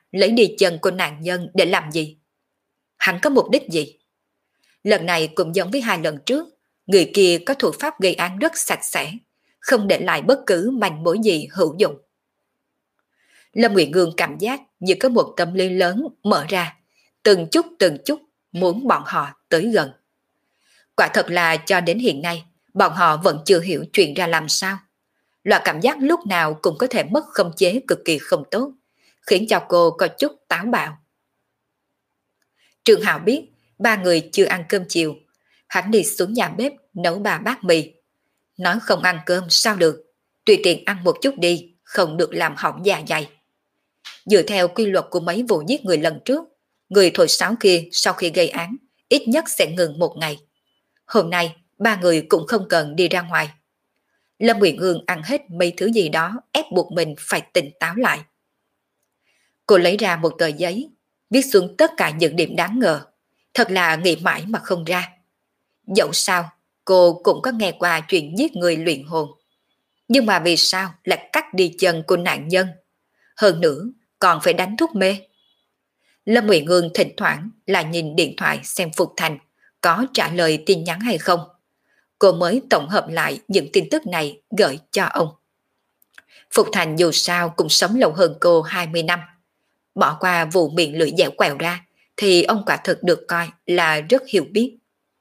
lấy đi chân của nạn nhân để làm gì? Hắn có mục đích gì? Lần này cũng giống với 2 lần trước, người kia có thủ pháp gây án rất sạch sẽ, không để lại bất cứ manh mối gì hữu dụng. Lâm Nguyệt Ngương cảm giác như có một tâm lý lớn mở ra, từng chút muốn bọn họ tới gần. Quả thật là cho đến hiện nay, bọn họ vẫn chưa hiểu chuyện ra làm sao. Loại cảm giác lúc nào cũng có thể mất khống chế cực kỳ không tốt, khiến cho cô có chút táo bạo. Trường Hạo biết 3 người chưa ăn cơm chiều, hắn đi xuống nhà bếp nấu 3 bát mì. Nói không ăn cơm sao được, tùy tiện ăn một chút đi, không được làm hỏng dạ dày. Dựa theo quy luật của mấy vụ giết người lần trước, người thổi sáo kia sau khi gây án, ít nhất sẽ ngừng 1 ngày. Hôm nay, 3 người cũng không cần đi ra ngoài. Lâm Nguyệt Ngương ăn hết mấy thứ gì đó ép buộc mình phải tỉnh táo lại. Cô lấy ra một tờ giấy, viết xuống tất cả những điểm đáng ngờ. Thật là nghĩ mãi mà không ra. Dẫu sao, cô cũng có nghe qua chuyện giết người luyện hồn. Nhưng mà vì sao lại cắt đi chân của nạn nhân? Hơn nữa, còn phải đánh thuốc mê. Lâm Nguyệt Ngương thỉnh thoảng là nhìn điện thoại xem Phục Thành có trả lời tin nhắn hay không. Cô mới tổng hợp lại những tin tức này gửi cho ông. Phục Thành dù sao cũng sống lâu hơn cô 20 năm. Bỏ qua vụ miệng lưỡi dẻo quẹo ra thì ông quả thực được coi là rất hiểu biết.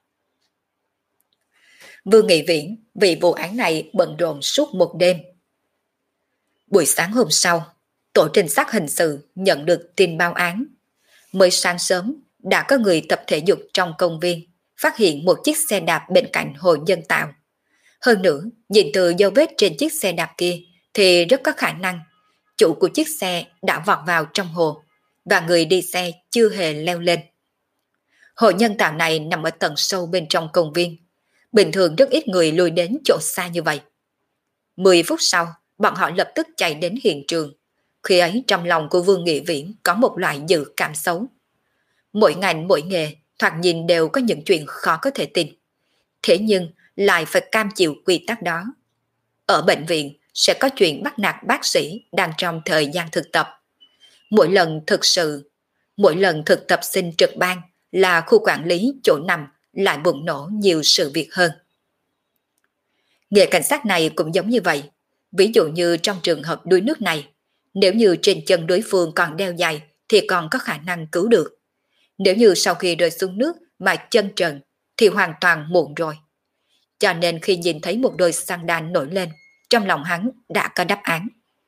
Vương Nghị Viễn vì vụ án này bận rộn suốt một đêm. Buổi sáng hôm sau, tổ trinh sát hình sự nhận được tin báo án. Mới sáng sớm, đã có người tập thể dục trong công viên, phát hiện một chiếc xe đạp bên cạnh hồ nhân tạo. Hơn nữa, nhìn từ dấu vết trên chiếc xe đạp kia thì rất có khả năng chủ của chiếc xe đã vọt vào trong hồ và người đi xe chưa hề leo lên. Hồ nhân tạo này nằm ở tầng sâu bên trong công viên. Bình thường rất ít người lui đến chỗ xa như vậy. 10 phút sau, bọn họ lập tức chạy đến hiện trường. Khi ấy trong lòng của Vương Nghị Viễn có một loại dự cảm xấu. Mỗi ngành mỗi nghề thoạt nhìn đều có những chuyện khó có thể tin. Thế nhưng lại phải cam chịu quy tắc đó. Ở bệnh viện sẽ có chuyện bắt nạt bác sĩ đang trong thời gian thực tập. Mỗi lần thực tập sinh trực ban là khu quản lý chỗ nằm lại bùng nổ nhiều sự việc hơn. Nghề cảnh sát này cũng giống như vậy. Ví dụ như trong trường hợp đuối nước này, nếu như trên chân đối phương còn đeo giày thì còn có khả năng cứu được. Nếu như sau khi rơi xuống nước mà chân trần thì hoàn toàn muộn rồi. Cho nên khi nhìn thấy một đôi sandal nổi lên, trong lòng hắn đã có đáp án.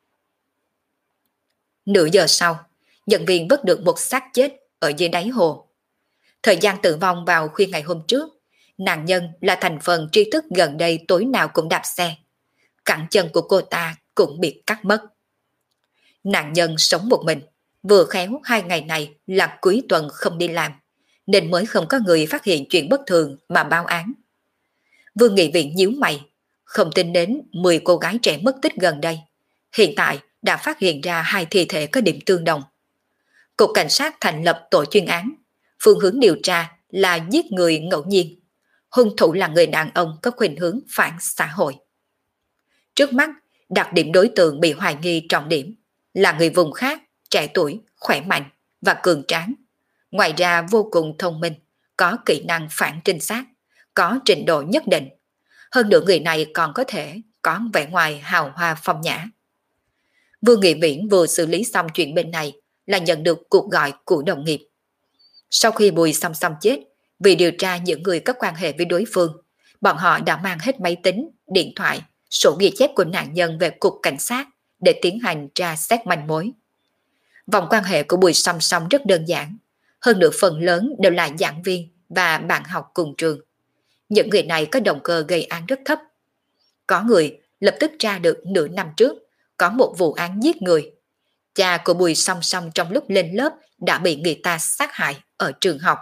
Nửa giờ sau, nhân viên vớt được một xác chết ở dưới đáy hồ. Thời gian tử vong vào khuya ngày hôm trước, nạn nhân là thành phần tri thức gần đây tối nào cũng đạp xe. Cẳng chân của cô ta cũng bị cắt mất. Nạn nhân sống một mình, vừa khéo 2 ngày này là cuối tuần không đi làm, nên mới không có người phát hiện chuyện bất thường mà báo án. Vương Nghị Viện nhíu mày, không tin đến 10 cô gái trẻ mất tích gần đây. Hiện tại đã phát hiện ra 2 thi thể có điểm tương đồng. Cục cảnh sát thành lập tổ chuyên án, phương hướng điều tra là giết người ngẫu nhiên. Hung thủ là người đàn ông có khuynh hướng phản xã hội. Trước mắt, đặc điểm đối tượng bị hoài nghi trọng điểm là người vùng khác, trẻ tuổi, khỏe mạnh và cường tráng. Ngoài ra vô cùng thông minh, có kỹ năng phản trinh sát, có trình độ nhất định. Hơn nữa người này còn có thể có vẻ ngoài hào hoa phong nhã. Vương Nghị Viễn vừa xử lý xong chuyện bên này là nhận được cuộc gọi của đồng nghiệp. Sau khi Bùi Song Song chết, vì điều tra những người có quan hệ với đối phương, bọn họ đã mang hết máy tính, điện thoại, sổ ghi chép của nạn nhân về cục cảnh sát để tiến hành tra xét manh mối. Vòng quan hệ của Bùi Song Song rất đơn giản, hơn nữa phần lớn đều là giảng viên và bạn học cùng trường. Những người này có động cơ gây án rất thấp. Có người lập tức tra được nửa năm trước có một vụ án giết người. Cha của Bùi Song Song trong lúc lên lớp đã bị người ta sát hại ở trường học.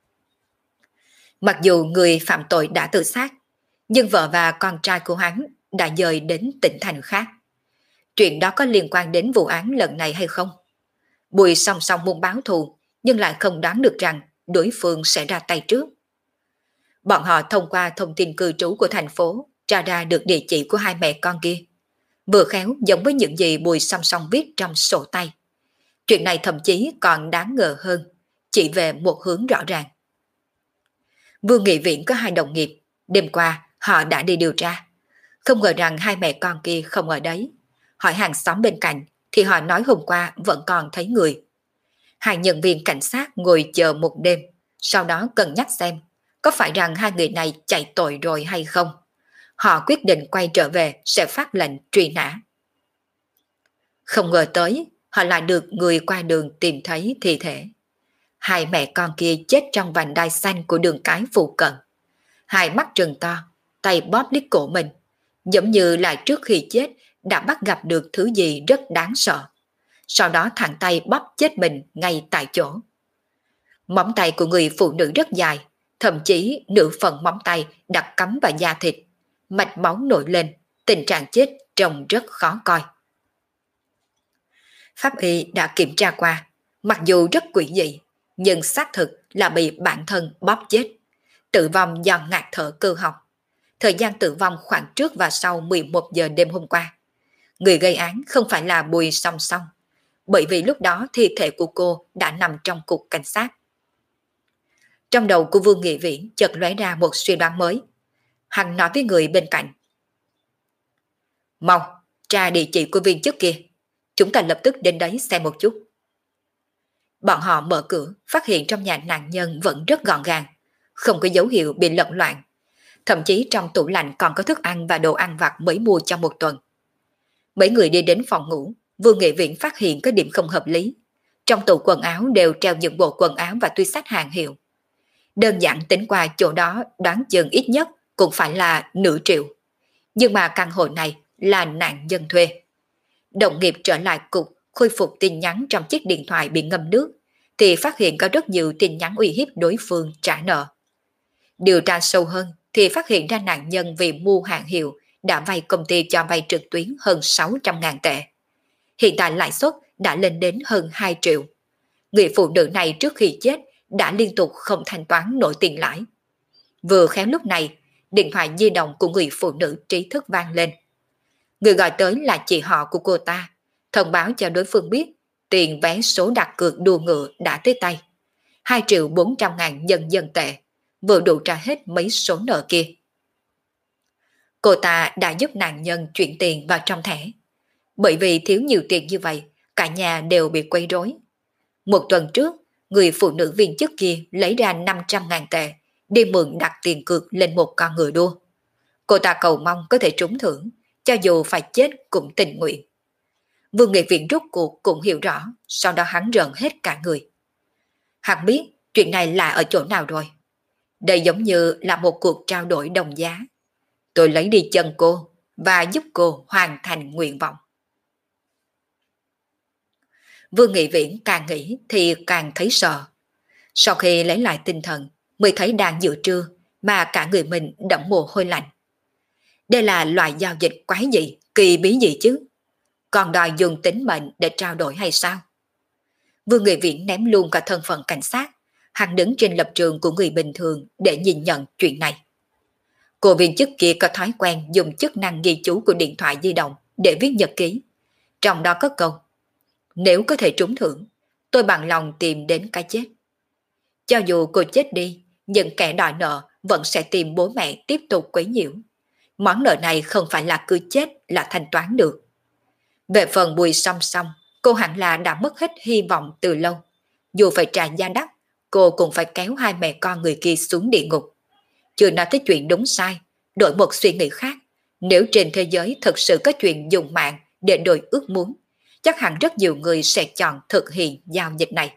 Mặc dù người phạm tội đã tự sát, nhưng vợ và con trai của hắn đã dời đến tỉnh thành khác. Chuyện đó có liên quan đến vụ án lần này hay không? Bùi Song Song muốn báo thù, nhưng lại không đoán được rằng đối phương sẽ ra tay trước. Bọn họ thông qua thông tin cư trú của thành phố tra ra được địa chỉ của 2 mẹ con kia. Vừa khéo giống với những gì Bùi Song Song viết trong sổ tay. Chuyện này thậm chí còn đáng ngờ hơn, chỉ về một hướng rõ ràng. Vương Nghị Viễn có hai đồng nghiệp, đêm qua họ đã đi điều tra. Không ngờ rằng hai mẹ con kia không ở đấy. Hỏi hàng xóm bên cạnh thì họ nói hôm qua vẫn còn thấy người. Hai nhân viên cảnh sát ngồi chờ một đêm, sau đó cân nhắc xem có phải rằng hai người này chạy tội rồi hay không. Họ quyết định quay trở về sẽ phát lệnh truy nã. Không ngờ tới, họ lại được người qua đường tìm thấy thi thể. Hai mẹ con kia chết trong vành đai xanh của đường cái phụ cận. Hai mắt trừng to, tay bóp lít cổ mình, giống như là trước khi chết đã bắt gặp được thứ gì rất đáng sợ. Sau đó thẳng tay bóp chết mình ngay tại chỗ. Móng tay của người phụ nữ rất dài, thậm chí nửa phần móng tay đặt cắm vào da thịt. Mạch máu nổi lên, tình trạng chết trông rất khó coi. Pháp y đã kiểm tra qua, mặc dù rất quỷ dị, nhưng xác thực là bị bản thân bóp chết. Tử vong do ngạt thở cơ học. Thời gian tử vong khoảng trước và sau 11 giờ đêm hôm qua. Người gây án không phải là Bùi Song Song, bởi vì lúc đó thi thể của cô đã nằm trong cục cảnh sát. Trong đầu của Vương Nghị Viễn chợt lóe ra một suy đoán mới. Hắn nói với người bên cạnh: "Mau, tra địa chỉ của viên chức kia. Chúng ta lập tức đến đấy xem một chút." Bọn họ mở cửa, phát hiện trong nhà nạn nhân vẫn rất gọn gàng, không có dấu hiệu bị lộn loạn. Thậm chí trong tủ lạnh còn có thức ăn và đồ ăn vặt mới mua trong một tuần. Mấy người đi đến phòng ngủ, Vương Nghị Viễn phát hiện có điểm không hợp lý. Trong tủ quần áo đều treo những bộ quần áo và túi xách hàng hiệu. Đơn giản tính qua chỗ đó đoán chừng ít nhất cũng phải là nửa triệu. Nhưng mà căn hộ này là nạn nhân thuê. Đồng nghiệp trở lại cục khôi phục tin nhắn trong chiếc điện thoại bị ngâm nước thì phát hiện có rất nhiều tin nhắn uy hiếp đối phương trả nợ. Điều tra sâu hơn thì phát hiện ra nạn nhân vì mua hàng hiệu đã vay công ty cho vay trực tuyến hơn 600.000 tệ. Hiện tại lãi suất đã lên đến hơn 2 triệu. Người phụ nữ này trước khi chết đã liên tục không thanh toán nổi tiền lãi. Vừa khéo lúc này, điện thoại di động của người phụ nữ trí thức vang lên. Người gọi tới là chị họ của cô ta, thông báo cho đối phương biết tiền vé số đặt cược đua ngựa đã tới tay. 2.400.000 nhân dân tệ, vừa đủ trả hết mấy số nợ kia. Cô ta đã giúp nạn nhân chuyển tiền vào trong thẻ. Bởi vì thiếu nhiều tiền như vậy, cả nhà đều bị quấy rối. Một tuần trước, người phụ nữ viên chức kia lấy ra 500.000 tệ, đi mượn đặt tiền cược lên một con ngựa đua. Cô ta cầu mong có thể trúng thưởng, cho dù phải chết cũng tình nguyện. Vương Nghị Viễn rút cuộc cũng hiểu rõ, sau đó hắn rợn hết cả người. Hắn biết chuyện này là ở chỗ nào rồi. Đây giống như là một cuộc trao đổi đồng giá. Tôi lấy đi chân cô và giúp cô hoàn thành nguyện vọng. Vương Nghị Viễn càng nghĩ thì càng thấy sợ. Sau khi lấy lại tinh thần, mới thấy đang giữa trưa mà cả người mình đẫm mồ hôi lạnh. Đây là loại giao dịch quái dị, kỳ bí gì chứ? Còn đòi dùng tính mệnh để trao đổi hay sao? Vương Nghị Viễn ném luôn cả thân phận cảnh sát, hắn đứng trên lập trường của người bình thường để nhìn nhận chuyện này. Cô viên chức kia có thói quen dùng chức năng ghi chú của điện thoại di động để viết nhật ký. Trong đó có câu: "Nếu có thể trúng thưởng, tôi bằng lòng tìm đến cái chết." Cho dù cô chết đi, những kẻ đòi nợ vẫn sẽ tìm bố mẹ tiếp tục quấy nhiễu. Món nợ này không phải là cứ chết là thanh toán được. Về phần Bùi Song Song, cô hẳn là đã mất hết hy vọng từ lâu. Dù phải trả giá đắt, cô cũng phải kéo hai mẹ con người kia xuống địa ngục. Chưa nói tới chuyện đúng sai, đổi một suy nghĩ khác. Nếu trên thế giới thực sự có chuyện dùng mạng để đổi ước muốn, chắc hẳn rất nhiều người sẽ chọn thực hiện giao dịch này.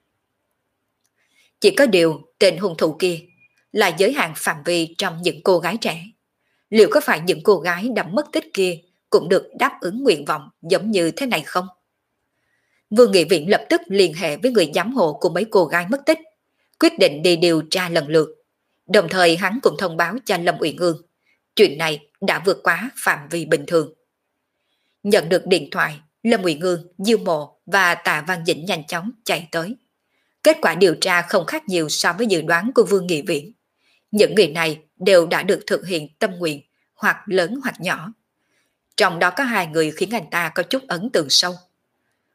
Chỉ có điều tên hung thủ kia là giới hạn phạm vi trong những cô gái trẻ. Liệu có phải những cô gái đã mất tích kia cũng được đáp ứng nguyện vọng giống như thế này không? Vương Nghị Viễn lập tức liên hệ với người giám hộ của mấy cô gái mất tích, quyết định đi điều tra lần lượt. Đồng thời hắn cũng thông báo cho Lâm Uyển Ương, chuyện này đã vượt quá phạm vi bình thường. Nhận được điện thoại, Lâm Uyển Ương, Diêu Mộ và Tạ Văn Dĩnh nhanh chóng chạy tới. Kết quả điều tra không khác nhiều so với dự đoán của Vương Nghị Viễn. Những người này đều đã được thực hiện tâm nguyện, hoặc lớn hoặc nhỏ. Trong đó có hai người khiến anh ta có chút ấn tượng sâu.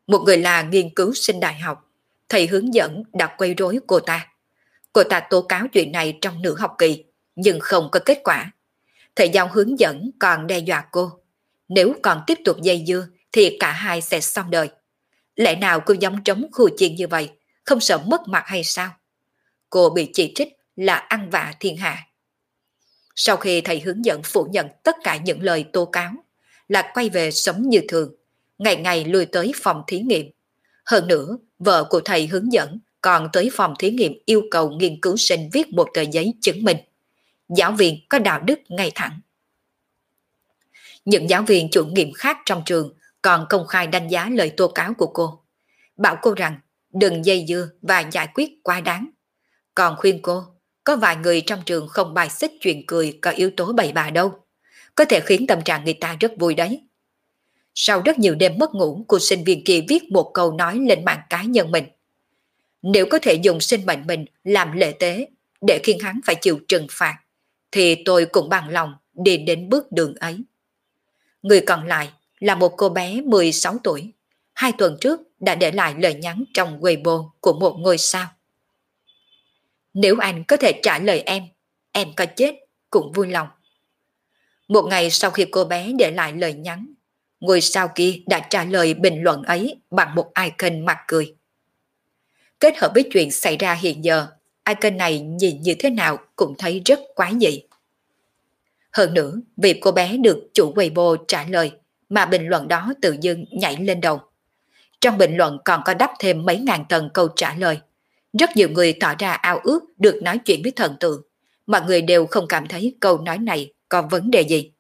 Một người là nghiên cứu sinh đại học, thầy hướng dẫn đã quấy rối cô ta. Cô ta tố cáo chuyện này trong nửa học kỳ, nhưng không có kết quả. Thầy giáo hướng dẫn còn đe dọa cô. Nếu còn tiếp tục dây dưa thì cả hai sẽ xong đời. Lẽ nào cô giống trống khu chiên như vậy, không sợ mất mặt hay sao? Cô bị chỉ trích là ăn vạ thiên hạ. Sau khi thầy hướng dẫn phủ nhận tất cả những lời tố cáo, là quay về sống như thường, ngày ngày lui tới phòng thí nghiệm. Hơn nữa, vợ của thầy hướng dẫn còn tới phòng thí nghiệm yêu cầu nghiên cứu sinh viết một tờ giấy chứng minh. Giáo viên có đạo đức ngay thẳng. Những giáo viên chủ nhiệm khác trong trường còn công khai đánh giá lời tố cáo của cô. Bảo cô rằng đừng dây dưa và giải quyết quá đáng. Còn khuyên cô, có vài người trong trường không bài xích chuyện cười có yếu tố bậy bạ đâu. Có thể khiến tâm trạng người ta rất vui đấy. Sau rất nhiều đêm mất ngủ, cô sinh viên kia viết một câu nói lên mạng cá nhân mình. Nếu có thể dùng sinh mệnh mình làm lễ tế để khiến hắn phải chịu trừng phạt, thì tôi cũng bằng lòng đi đến bước đường ấy. Người còn lại là một cô bé 16 tuổi. 2 tuần trước đã để lại lời nhắn trong Weibo của một ngôi sao. Nếu anh có thể trả lời em có chết cũng vui lòng. Một ngày sau khi cô bé để lại lời nhắn, ngôi sao kia đã trả lời bình luận ấy bằng một icon mặt cười. Kết hợp với chuyện xảy ra hiện giờ, icon này nhìn như thế nào cũng thấy rất quái dị. Hơn nữa, vì cô bé được chủ Weibo trả lời mà bình luận đó tự dưng nhảy lên đầu. Trong bình luận còn có đắp thêm mấy ngàn tầng câu trả lời. Rất nhiều người tỏ ra ao ước được nói chuyện với thần tượng. Mọi người đều không cảm thấy câu nói này có vấn đề gì.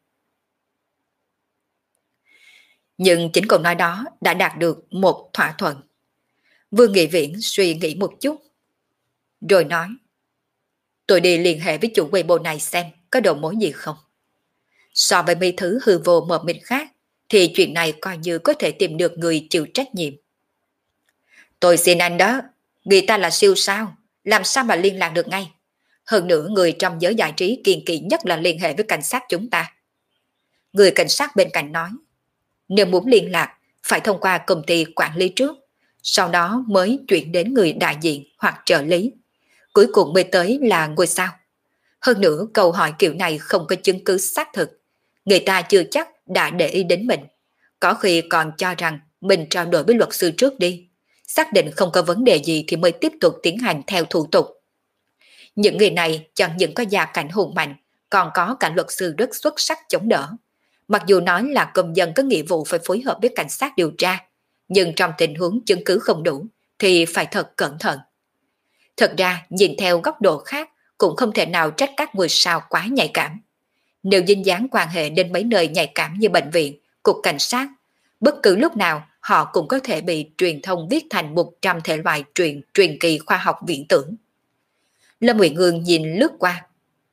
Nhưng chính câu nói đó đã đạt được một thỏa thuận. Vương Nghị Viễn suy nghĩ một chút, rồi nói: tôi đi liên hệ với chủ Weibo này xem có đầu mối gì không. So với mấy thứ hư vô mờ mịt khác, thì chuyện này coi như có thể tìm được người chịu trách nhiệm. Tôi xin anh đó, người ta là siêu sao, làm sao mà liên lạc được ngay. Hơn nữa người trong giới giải trí kiêng kỵ nhất là liên hệ với cảnh sát chúng ta. Người cảnh sát bên cạnh nói, nếu muốn liên lạc, phải thông qua công ty quản lý trước, sau đó mới chuyển đến người đại diện hoặc trợ lý. Cuối cùng mới tới là ngôi sao. Hơn nữa câu hỏi kiểu này không có chứng cứ xác thực. Người ta chưa chắc đã để ý đến mình. Có khi còn cho rằng mình trao đổi với luật sư trước đi. Xác định không có vấn đề gì thì mới tiếp tục tiến hành theo thủ tục. Những người này chẳng những có gia cảnh hùng mạnh, còn có cả luật sư rất xuất sắc chống đỡ. Mặc dù nói là công dân có nghĩa vụ phải phối hợp với cảnh sát điều tra, nhưng trong tình huống chứng cứ không đủ thì phải thật cẩn thận. Thật ra nhìn theo góc độ khác cũng không thể nào trách các ngôi sao quá nhạy cảm. Nếu dính dáng quan hệ đến mấy nơi nhạy cảm như bệnh viện, cục cảnh sát, bất cứ lúc nào họ cũng có thể bị truyền thông viết thành 100 thể loại truyền kỳ khoa học viễn tưởng. Lâm Uyển Ngương nhìn lướt qua.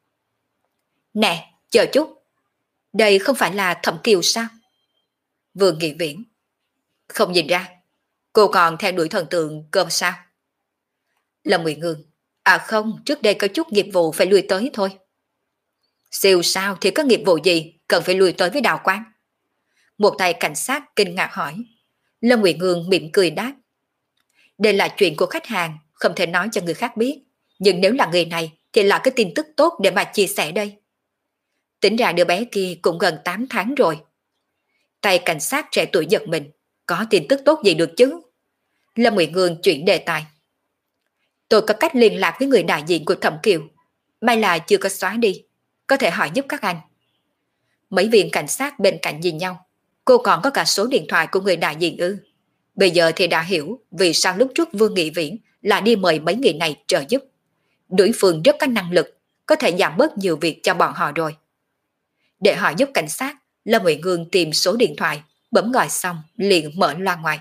Nè, chờ chút. Đây không phải là Thẩm Kiều sao? Vương Nghị Viễn. Không nhìn ra. Cô còn theo đuổi thần tượng cơm sao? Lâm Uyển Ngương. À không, trước đây có chút nghiệp vụ phải lui tới thôi. Siêu sao thì có nghiệp vụ gì cần phải lui tới với Đào Quang? Một tay cảnh sát kinh ngạc hỏi. Lâm Uyển Ngương mỉm cười đáp. Đây là chuyện của khách hàng, không thể nói cho người khác biết. Nhưng nếu là người này thì là cái tin tức tốt để mà chia sẻ đây. Tính ra đứa bé kia cũng gần 8 tháng rồi. Tay cảnh sát trẻ tuổi giật mình. Có tin tức tốt gì được chứ? Lâm Uyển Ngương chuyển đề tài. Tôi có cách liên lạc với người đại diện của Thẩm Kiều. May là chưa có xóa đi. Có thể hỏi giúp các anh. Mấy viên cảnh sát bên cạnh nhìn nhau. Cô còn có cả số điện thoại của người đại diện ư? Bây giờ thì đã hiểu vì sao lúc trước Vương Nghị Viễn là đi mời mấy người này trợ giúp. Đối phương rất có năng lực, có thể giảm bớt nhiều việc cho bọn họ rồi. Để hỏi giúp cảnh sát, Lâm Uyển Ngương tìm số điện thoại, bấm gọi xong liền mở loa ngoài.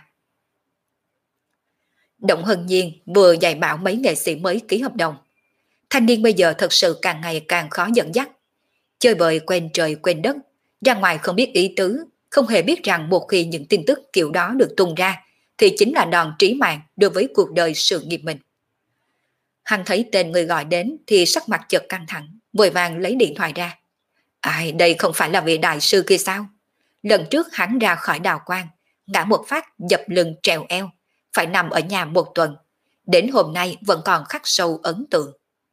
Động Hân Nhiên vừa dạy bảo mấy nghệ sĩ mới ký hợp đồng. Thanh niên bây giờ thật sự càng ngày càng khó dẫn dắt. Chơi bời quên trời quên đất, ra ngoài không biết ý tứ, không hề biết rằng một khi những tin tức kiểu đó được tung ra, thì chính là đòn trí mạng đối với cuộc đời sự nghiệp mình. Hắn thấy tên người gọi đến thì sắc mặt chợt căng thẳng, vội vàng lấy điện thoại ra. Ai, đây không phải là vị đại sư kia sao? Lần trước hắn ra khỏi Đào Quang, ngã một phát dập lưng trèo eo, phải nằm ở nhà một tuần. Đến hôm nay vẫn còn khắc sâu ấn tượng.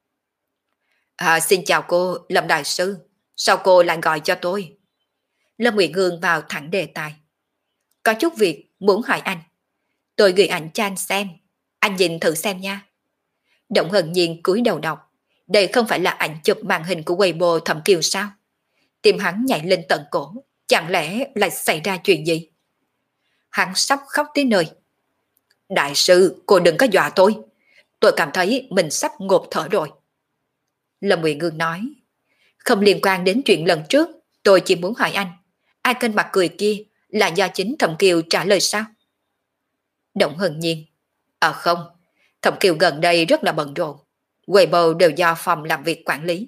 Xin chào cô, Lâm Đại Sư. Sao cô lại gọi cho tôi? Lâm Nguyện Hương vào thẳng đề tài. Có chút việc muốn hỏi anh. Tôi gửi ảnh cho anh xem. Anh nhìn thử xem nha. Động Hân Nhiên cúi đầu đọc. Đây không phải là ảnh chụp màn hình của Weibo Thẩm Kiều sao? Tim hắn nhảy lên tận cổ. Chẳng lẽ lại xảy ra chuyện gì? Hắn sắp khóc tới nơi. Đại sư, cô đừng có dọa tôi. Tôi cảm thấy mình sắp ngộp thở rồi. Lâm Nguyện Ngương nói. Không liên quan đến chuyện lần trước. Tôi chỉ muốn hỏi anh. Ai kênh mặt cười kia là do chính Thẩm Kiều trả lời sao? Động Hân Nhiên. Không. Thẩm Kiều gần đây rất là bận rộn. Weibo đều do phòng làm việc quản lý.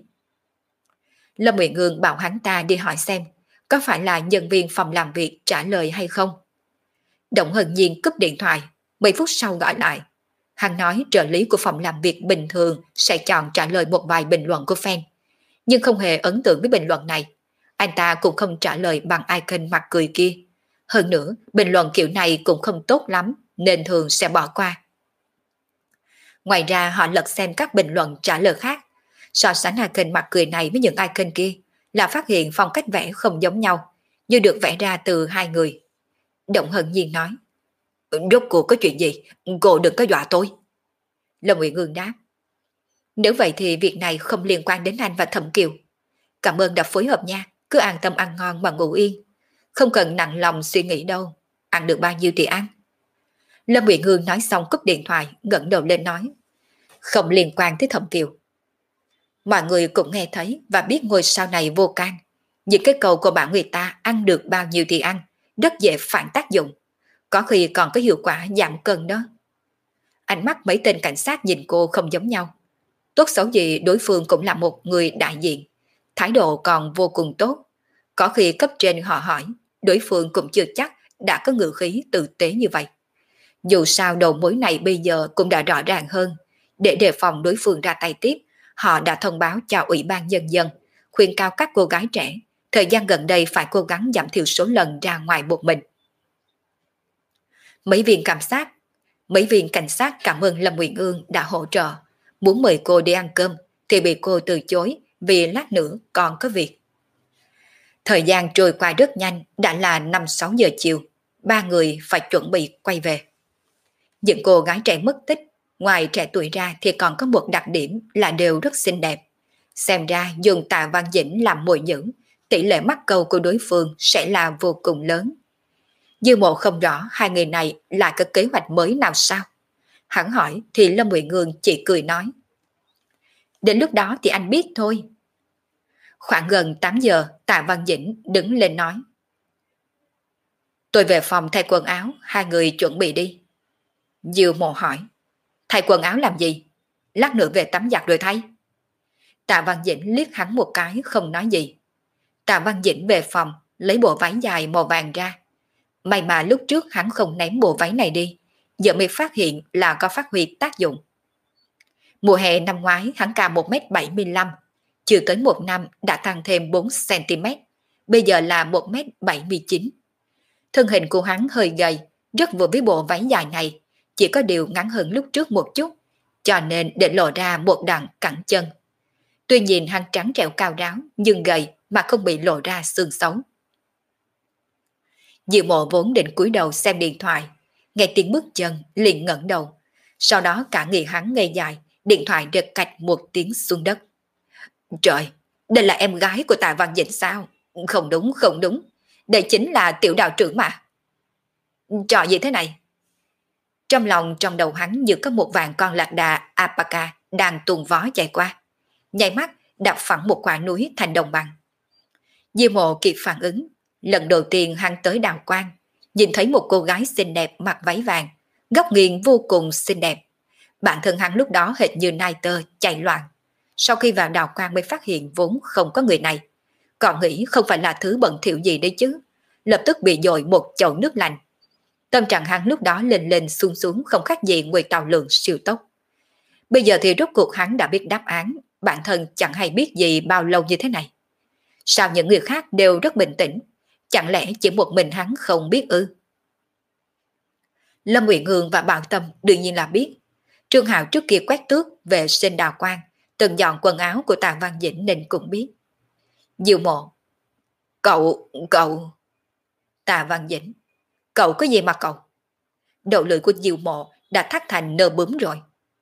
Lâm Nguyện Ngương bảo hắn ta đi hỏi xem có phải là nhân viên phòng làm việc trả lời hay không. Động Hân Nhiên cúp điện thoại, mấy phút sau gọi lại. Hắn nói trợ lý của phòng làm việc bình thường sẽ chọn trả lời một vài bình luận của fan, nhưng không hề ấn tượng với bình luận này. Anh ta cũng không trả lời bằng icon mặt cười kia. Hơn nữa, bình luận kiểu này cũng không tốt lắm, nên thường sẽ bỏ qua. Ngoài ra họ lật xem các bình luận trả lời khác, so sánh icon mặt cười này với những icon kia, là phát hiện phong cách vẽ không giống nhau, như được vẽ ra từ hai người. Động Hân Nhiên nói. Rốt cuộc có chuyện gì? Cô đừng có dọa tôi. Lâm Nguyện Ngương đáp. Nếu vậy thì việc này không liên quan đến anh và Thẩm Kiều. Cảm ơn đã phối hợp nha, cứ an tâm ăn ngon mà ngủ yên. Không cần nặng lòng suy nghĩ đâu, ăn được bao nhiêu thì ăn. Lâm Nguyện Ngương nói xong cúp điện thoại, ngẩng đầu lên nói. Không liên quan tới Thẩm Kiều. Mọi người cũng nghe thấy và biết ngôi sao này vô can. Những cái câu của bạn người ta ăn được bao nhiêu thì ăn, rất dễ phản tác dụng. Có khi còn có hiệu quả giảm cân đó. Ánh mắt mấy tên cảnh sát nhìn cô không giống nhau. Tốt xấu gì đối phương cũng là một người đại diện. Thái độ còn vô cùng tốt. Có khi cấp trên họ hỏi, đối phương cũng chưa chắc đã có ngữ khí tử tế như vậy. Dù sao đầu mối này bây giờ cũng đã rõ ràng hơn. Để đề phòng đối phương ra tay tiếp, họ đã thông báo cho Ủy ban Nhân dân, khuyên cao các cô gái trẻ, thời gian gần đây phải cố gắng giảm thiểu số lần ra ngoài một mình. Mấy viên cảnh sát cảm ơn Lâm Nguyện Ương đã hỗ trợ, muốn mời cô đi ăn cơm thì bị cô từ chối vì lát nữa còn có việc. Thời gian trôi qua rất nhanh, đã là 5-6 giờ chiều, ba người phải chuẩn bị quay về. Những cô gái trẻ mất tích, ngoài trẻ tuổi ra thì còn có một đặc điểm là đều rất xinh đẹp. Xem ra dùng Tạ Văn Dĩnh làm mồi nhử, tỷ lệ mắc câu của đối phương sẽ là vô cùng lớn. Dư Mộ không rõ hai người này lại có kế hoạch mới nào sao. Hắn hỏi thì Lâm Nguyện Ngương chỉ cười nói. Đến lúc đó thì anh biết thôi. Khoảng gần 8 giờ, Tạ Văn Dĩnh đứng lên nói. Tôi về phòng thay quần áo, hai người chuẩn bị đi. Dư Mộ hỏi. Thay quần áo làm gì? Lát nữa về tắm giặt rồi thay. Tạ Văn Dĩnh liếc hắn một cái không nói gì. Tạ Văn Dĩnh về phòng, lấy bộ váy dài màu vàng ra. May mà lúc trước hắn không ném bộ váy này đi, giờ mới phát hiện là có phát huy tác dụng. Mùa hè năm ngoái hắn cao 1m75, chưa tới một năm đã tăng thêm 4cm, bây giờ là 1m79. Thân hình của hắn hơi gầy, rất vừa với bộ váy dài này, chỉ có điều ngắn hơn lúc trước một chút, cho nên để lộ ra một đoạn cẳng chân. Tuy nhìn hắn trắng trẻo cao ráo nhưng gầy mà không bị lộ ra xương xấu. Diệu Mộ vốn định cúi đầu xem điện thoại, nghe tiếng bước chân liền ngẩng đầu, sau đó cả người hắn ngây dài, điện thoại rớt cạch một tiếng xuống đất. Trời, đây là em gái của Tạ Văn Dĩnh sao? Không đúng, không đúng, đây chính là tiểu đạo trưởng mà. Trò gì thế này? Trong đầu hắn như có một vạn con lạc đà alpaca đang tuồn vó chạy qua, nháy mắt đạp phẳng một quả núi thành đồng bằng. Diêu Mộ kịp phản ứng, lần đầu tiên hắn tới đào quang, nhìn thấy một cô gái xinh đẹp mặc váy vàng, góc nghiêng vô cùng xinh đẹp. Bản thân hắn lúc đó hệt như nai tơ chạy loạn. Sau khi vào đào quang mới phát hiện vốn không có người này, còn nghĩ không phải là thứ bẩn thỉu gì đấy chứ, lập tức bị dội một chậu nước lạnh. Tâm trạng hắn lúc đó lên lên xuống xuống không khác gì người tàu lượn siêu tốc. Bây giờ thì rốt cuộc hắn đã biết đáp án, bản thân chẳng hay biết gì bao lâu như thế này. Sao những người khác đều rất bình tĩnh, chẳng lẽ chỉ một mình hắn không biết ư? Lâm Uyển Hương và Bảo Tâm đương nhiên là biết. Trương Hạo trước kia quét tước về sinh đào quang, từng dọn quần áo của Tạ Văn Dĩnh nên cũng biết. Diệu Mộ, cậu... Tạ Văn Dĩnh, cậu có gì mà cậu? Đầu lưỡi của Diệu Mộ đã thắt thành nơ bướm rồi.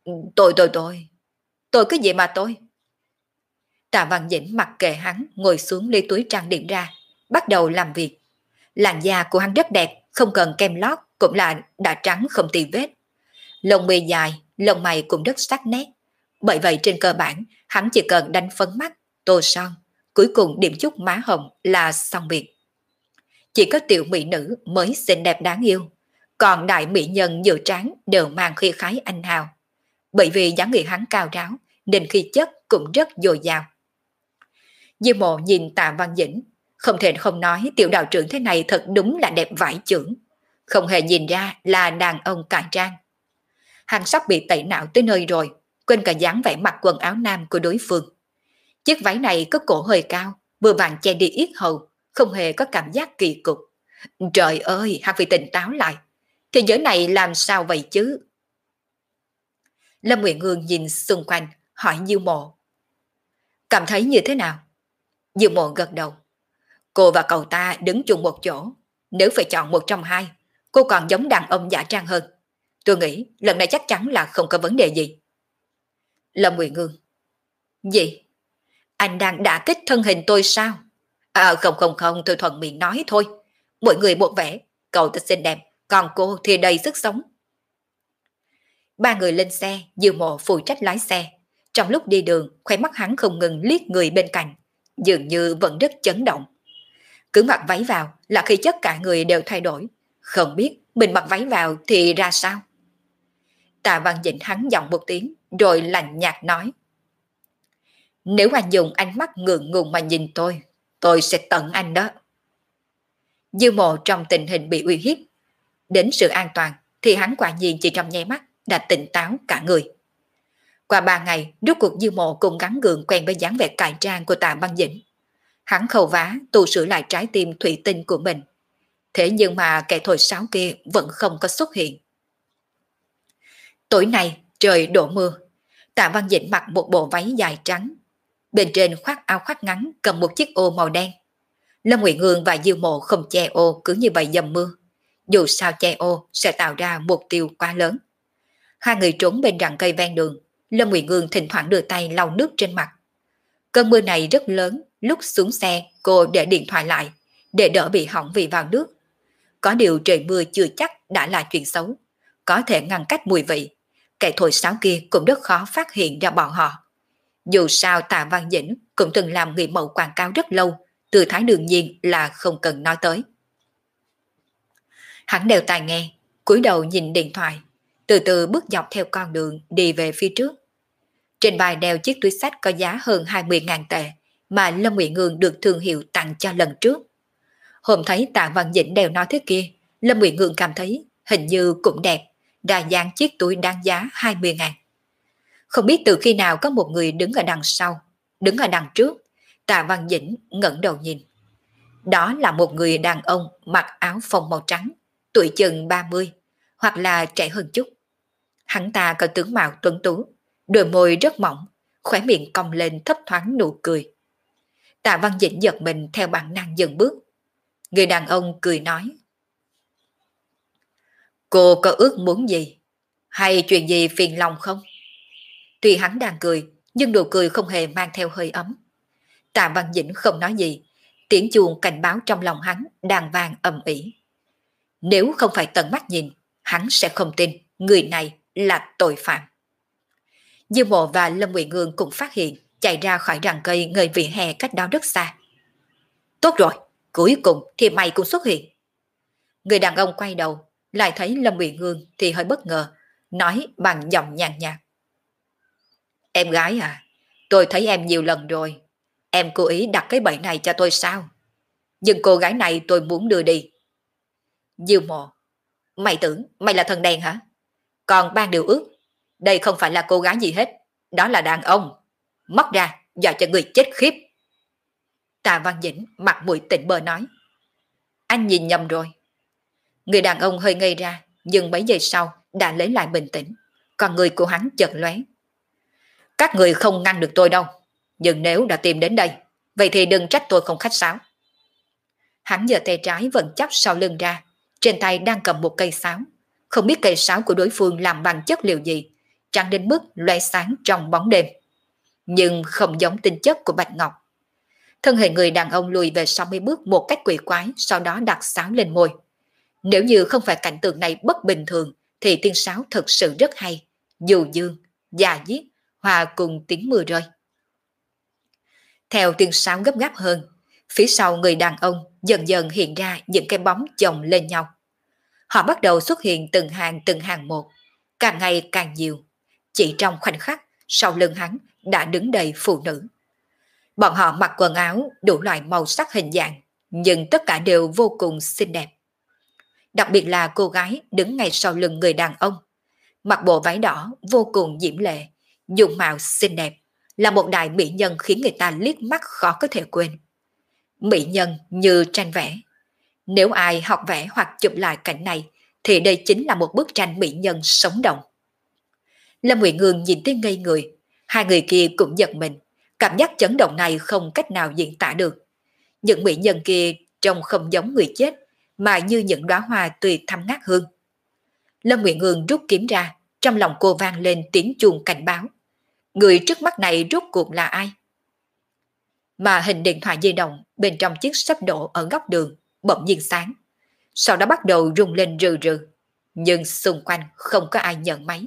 Tôi cái gì mà tôi? Tạ Văn Dĩnh mặc kệ hắn, ngồi xuống lấy túi trang điểm ra, bắt đầu làm việc. Làn da của hắn rất đẹp, không cần kem lót cũng là đã trắng không tì vết. Lông mi dài, lông mày cũng rất sắc nét. Bởi vậy trên cơ bản, hắn chỉ cần đánh phấn mắt, tô son, cuối cùng điểm chút má hồng là xong việc. Chỉ có tiểu mỹ nữ mới xinh đẹp đáng yêu, còn đại mỹ nhân giữa trán đều mang khí khái anh hào. Bởi vì dáng người hắn cao ráo, nên khí chất cũng rất dồi dào. Diêu Mộ nhìn Tạ Văn Dĩnh, không thể không nói tiểu đạo trưởng thế này thật đúng là đẹp vãi chưởng. Không hề nhìn ra là đàn ông cải trang. Hắn sắp bị tẩy não tới nơi rồi, quên cả dáng vẻ mặc quần áo nam của đối phương. Chiếc váy này có cổ hơi cao, vừa vặn che đi yết hầu, không hề có cảm giác kỳ cục. Trời ơi, hắn phải tỉnh táo lại. Thế giới này làm sao vậy chứ? Lâm Nguyện Hương nhìn xung quanh, hỏi Diêu Mộ. Cảm thấy như thế nào? Diêu Mộ gật đầu. Cô và cậu ta đứng chung một chỗ. Nếu phải chọn một trong hai, cô còn giống đàn ông giả trang hơn. Tôi nghĩ lần này chắc chắn là không có vấn đề gì. Lâm Nguyện Hương. Gì? Anh đang đả kích thân hình tôi sao? À không, tôi thuận miệng nói thôi. Mỗi người một vẻ, cậu ta xinh đẹp, còn cô thì đầy sức sống. Ba người lên xe, Diêu Mộ phụ trách lái xe. Trong lúc đi đường, khóe mắt hắn không ngừng liếc người bên cạnh, dường như vẫn rất chấn động. Cứ mặc váy vào là khí chất cả người đều thay đổi, không biết mình mặc váy vào thì ra sao. Tạ Văn Dĩnh hắn giọng một tiếng, rồi lạnh nhạt nói. Nếu anh dùng ánh mắt ngượng ngùng mà nhìn tôi sẽ tận anh đó. Diêu Mộ trong tình hình bị uy hiếp, đến sự an toàn thì hắn quả nhiên chỉ trong nháy mắt đã tỉnh táo cả người. Qua 3 ngày, rốt cuộc Diêu Mộ cùng gắn gượng quen với dáng vẻ cải trang của Tạ Văn Dĩnh. Hắn khâu vá tu sửa lại trái tim thủy tinh của mình. Thế nhưng mà kẻ thổi sáo kia vẫn không có xuất hiện. Tối nay trời đổ mưa. Tạ Văn Dĩnh mặc một bộ váy dài trắng, bên trên khoác áo khoác ngắn cầm một chiếc ô màu đen. Lâm Nguyện Hương và Diêu Mộ không che ô cứ như vậy dầm mưa. Dù sao che ô sẽ tạo ra mục tiêu quá lớn. Hai người trốn bên rặng cây ven đường. Lâm Nguyện Hương thỉnh thoảng đưa tay lau nước trên mặt. Cơn mưa này rất lớn, lúc xuống xe cô để điện thoại lại, để đỡ bị hỏng vì vào nước. Có điều trời mưa chưa chắc đã là chuyện xấu, có thể ngăn cách mùi vị. Kẻ thổi sáo kia cũng rất khó phát hiện ra bọn họ. Dù sao Tạ Văn Dĩnh cũng từng làm người mẫu quảng cáo rất lâu, tư thái đương nhiên là không cần nói tới. Hắn đeo tai nghe, cúi đầu nhìn điện thoại, từ từ bước dọc theo con đường đi về phía trước. Trên vai đeo chiếc túi xách có giá hơn 20.000 tệ mà Lâm Nguyện Hương được thương hiệu tặng cho lần trước. Hôm thấy Tạ Văn Dĩnh đeo nó thế kia, Lâm Nguyện Hương cảm thấy hình như cũng đẹp, đa dạng chiếc túi đáng giá 20.000. Không biết từ khi nào có một người đứng ở đằng sau, đứng ở đằng trước, Tạ Văn Dĩnh ngẩng đầu nhìn. Đó là một người đàn ông mặc áo phông màu trắng, tuổi chừng 30, hoặc là trẻ hơn chút. Hắn ta có tướng mạo tuấn tú, đôi môi rất mỏng, khóe miệng cong lên thấp thoáng nụ cười. Tạ Văn Dĩnh giật mình theo bản năng dừng bước. Người đàn ông cười nói. Cô có ước muốn gì? Hay chuyện gì phiền lòng không? Tuy hắn đang cười, nhưng nụ cười không hề mang theo hơi ấm. Tạ Văn Dĩnh không nói gì, tiếng chuông cảnh báo trong lòng hắn đang vang ầm ĩ. Nếu không phải tận mắt nhìn, hắn sẽ không tin người này là tội phạm. Diêu Mộ và Lâm Nguyện Hương cũng phát hiện, chạy ra khỏi rặng cây ngay vỉa hè cách đó rất xa. Tốt rồi, cuối cùng thì mày cũng xuất hiện. Người đàn ông quay đầu, lại thấy Lâm Nguyện Hương thì hơi bất ngờ, nói bằng giọng nhàn nhạt. Em gái à, tôi thấy em nhiều lần rồi. Em cố ý đặt cái bẫy này cho tôi sao? Nhưng cô gái này tôi muốn đưa đi. Diêu Mộ, mày tưởng mày là thần đèn hả? Còn ban điều ước, đây không phải là cô gái gì hết, đó là đàn ông. Móc ra, dọa cho người chết khiếp. Tạ Văn Dĩnh mặt mũi tỉnh bơ nói. Anh nhìn nhầm rồi. Người đàn ông hơi ngây ra, nhưng mấy giây sau đã lấy lại bình tĩnh, còn người của hắn chợt lóe. Các người không ngăn được tôi đâu, nhưng nếu đã tìm đến đây, vậy thì đừng trách tôi không khách sáo. Hắn giơ tay trái vẫn chắp sau lưng ra, trên tay đang cầm một cây sáo. Không biết cây sáo của đối phương làm bằng chất liệu gì, trắng đến mức loé sáng trong bóng đêm. Nhưng không giống tinh chất của Bạch Ngọc. Thân hình người đàn ông lùi về sau mấy bước một cách quỷ quái, sau đó đặt sáo lên môi. Nếu như không phải cảnh tượng này bất bình thường, thì tiếng sáo thực sự rất hay. Dù dương, già diết, hòa cùng tiếng mưa rơi. Theo tiếng sáo gấp gáp hơn, phía sau người đàn ông dần dần hiện ra những cái bóng chồng lên nhau. Họ bắt đầu xuất hiện từng hàng một, càng ngày càng nhiều. Chỉ trong khoảnh khắc, sau lưng hắn đã đứng đầy phụ nữ. Bọn họ mặc quần áo đủ loại màu sắc hình dạng, nhưng tất cả đều vô cùng xinh đẹp. Đặc biệt là cô gái đứng ngay sau lưng người đàn ông, mặc bộ váy đỏ vô cùng diễm lệ, dung mạo xinh đẹp, là một đại mỹ nhân khiến người ta liếc mắt khó có thể quên. Mỹ nhân như tranh vẽ. Nếu ai học vẽ hoặc chụp lại cảnh này, thì đây chính là một bức tranh mỹ nhân sống động. Lâm Ngụy Ngương nhìn tới ngây người, hai người kia cũng giật mình, cảm giác chấn động này không cách nào diễn tả được. Những mỹ nhân kia trông không giống người chết, mà như những đóa hoa tươi thắm ngát hương. Lâm Ngụy Ngương rút kiếm ra, trong lòng cô vang lên tiếng chuông cảnh báo. Người trước mắt này rốt cuộc là ai? Mà hình điện thoại di động bên trong chiếc sắp đổ ở góc đường bỗng nhiên sáng, sau đó bắt đầu rung lên rừ rừ, nhưng xung quanh không có ai nhận máy.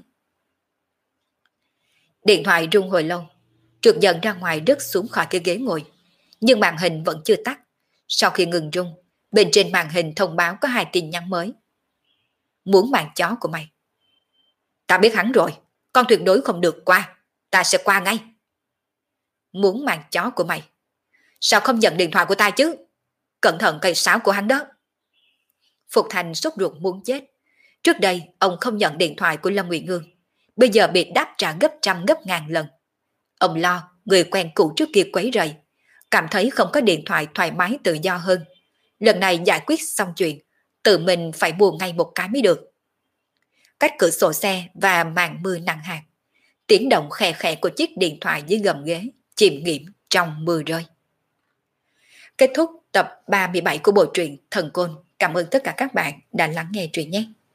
Điện thoại rung hồi lâu, trượt dần ra ngoài rớt xuống khỏi cái ghế ngồi, nhưng màn hình vẫn chưa tắt. Sau khi ngừng rung, bên trên màn hình thông báo có 2 tin nhắn mới. Muốn mạng chó của mày. Ta biết hắn rồi, con tuyệt đối không được qua, ta sẽ qua ngay. Muốn mạng chó của mày. Sao không nhận điện thoại của ta chứ? Cẩn thận cây sáo của hắn đó. Phục Thành sốt ruột muốn chết. Trước đây ông không nhận điện thoại của Lâm Ngụy Ngương, bây giờ bị đáp trả gấp trăm gấp ngàn lần. Ông lo người quen cũ trước kia quấy rầy, cảm thấy không có điện thoại thoải mái tự do hơn. Lần này giải quyết xong chuyện, tự mình phải mua ngay một cái mới được. Cách cửa sổ xe và màn mưa nặng hạt, tiếng động khè khè của chiếc điện thoại dưới gầm ghế chìm nghiệm trong mưa rơi. Kết thúc tập 37 của bộ truyện Thần Côn. Cảm ơn tất cả các bạn đã lắng nghe truyện nhé.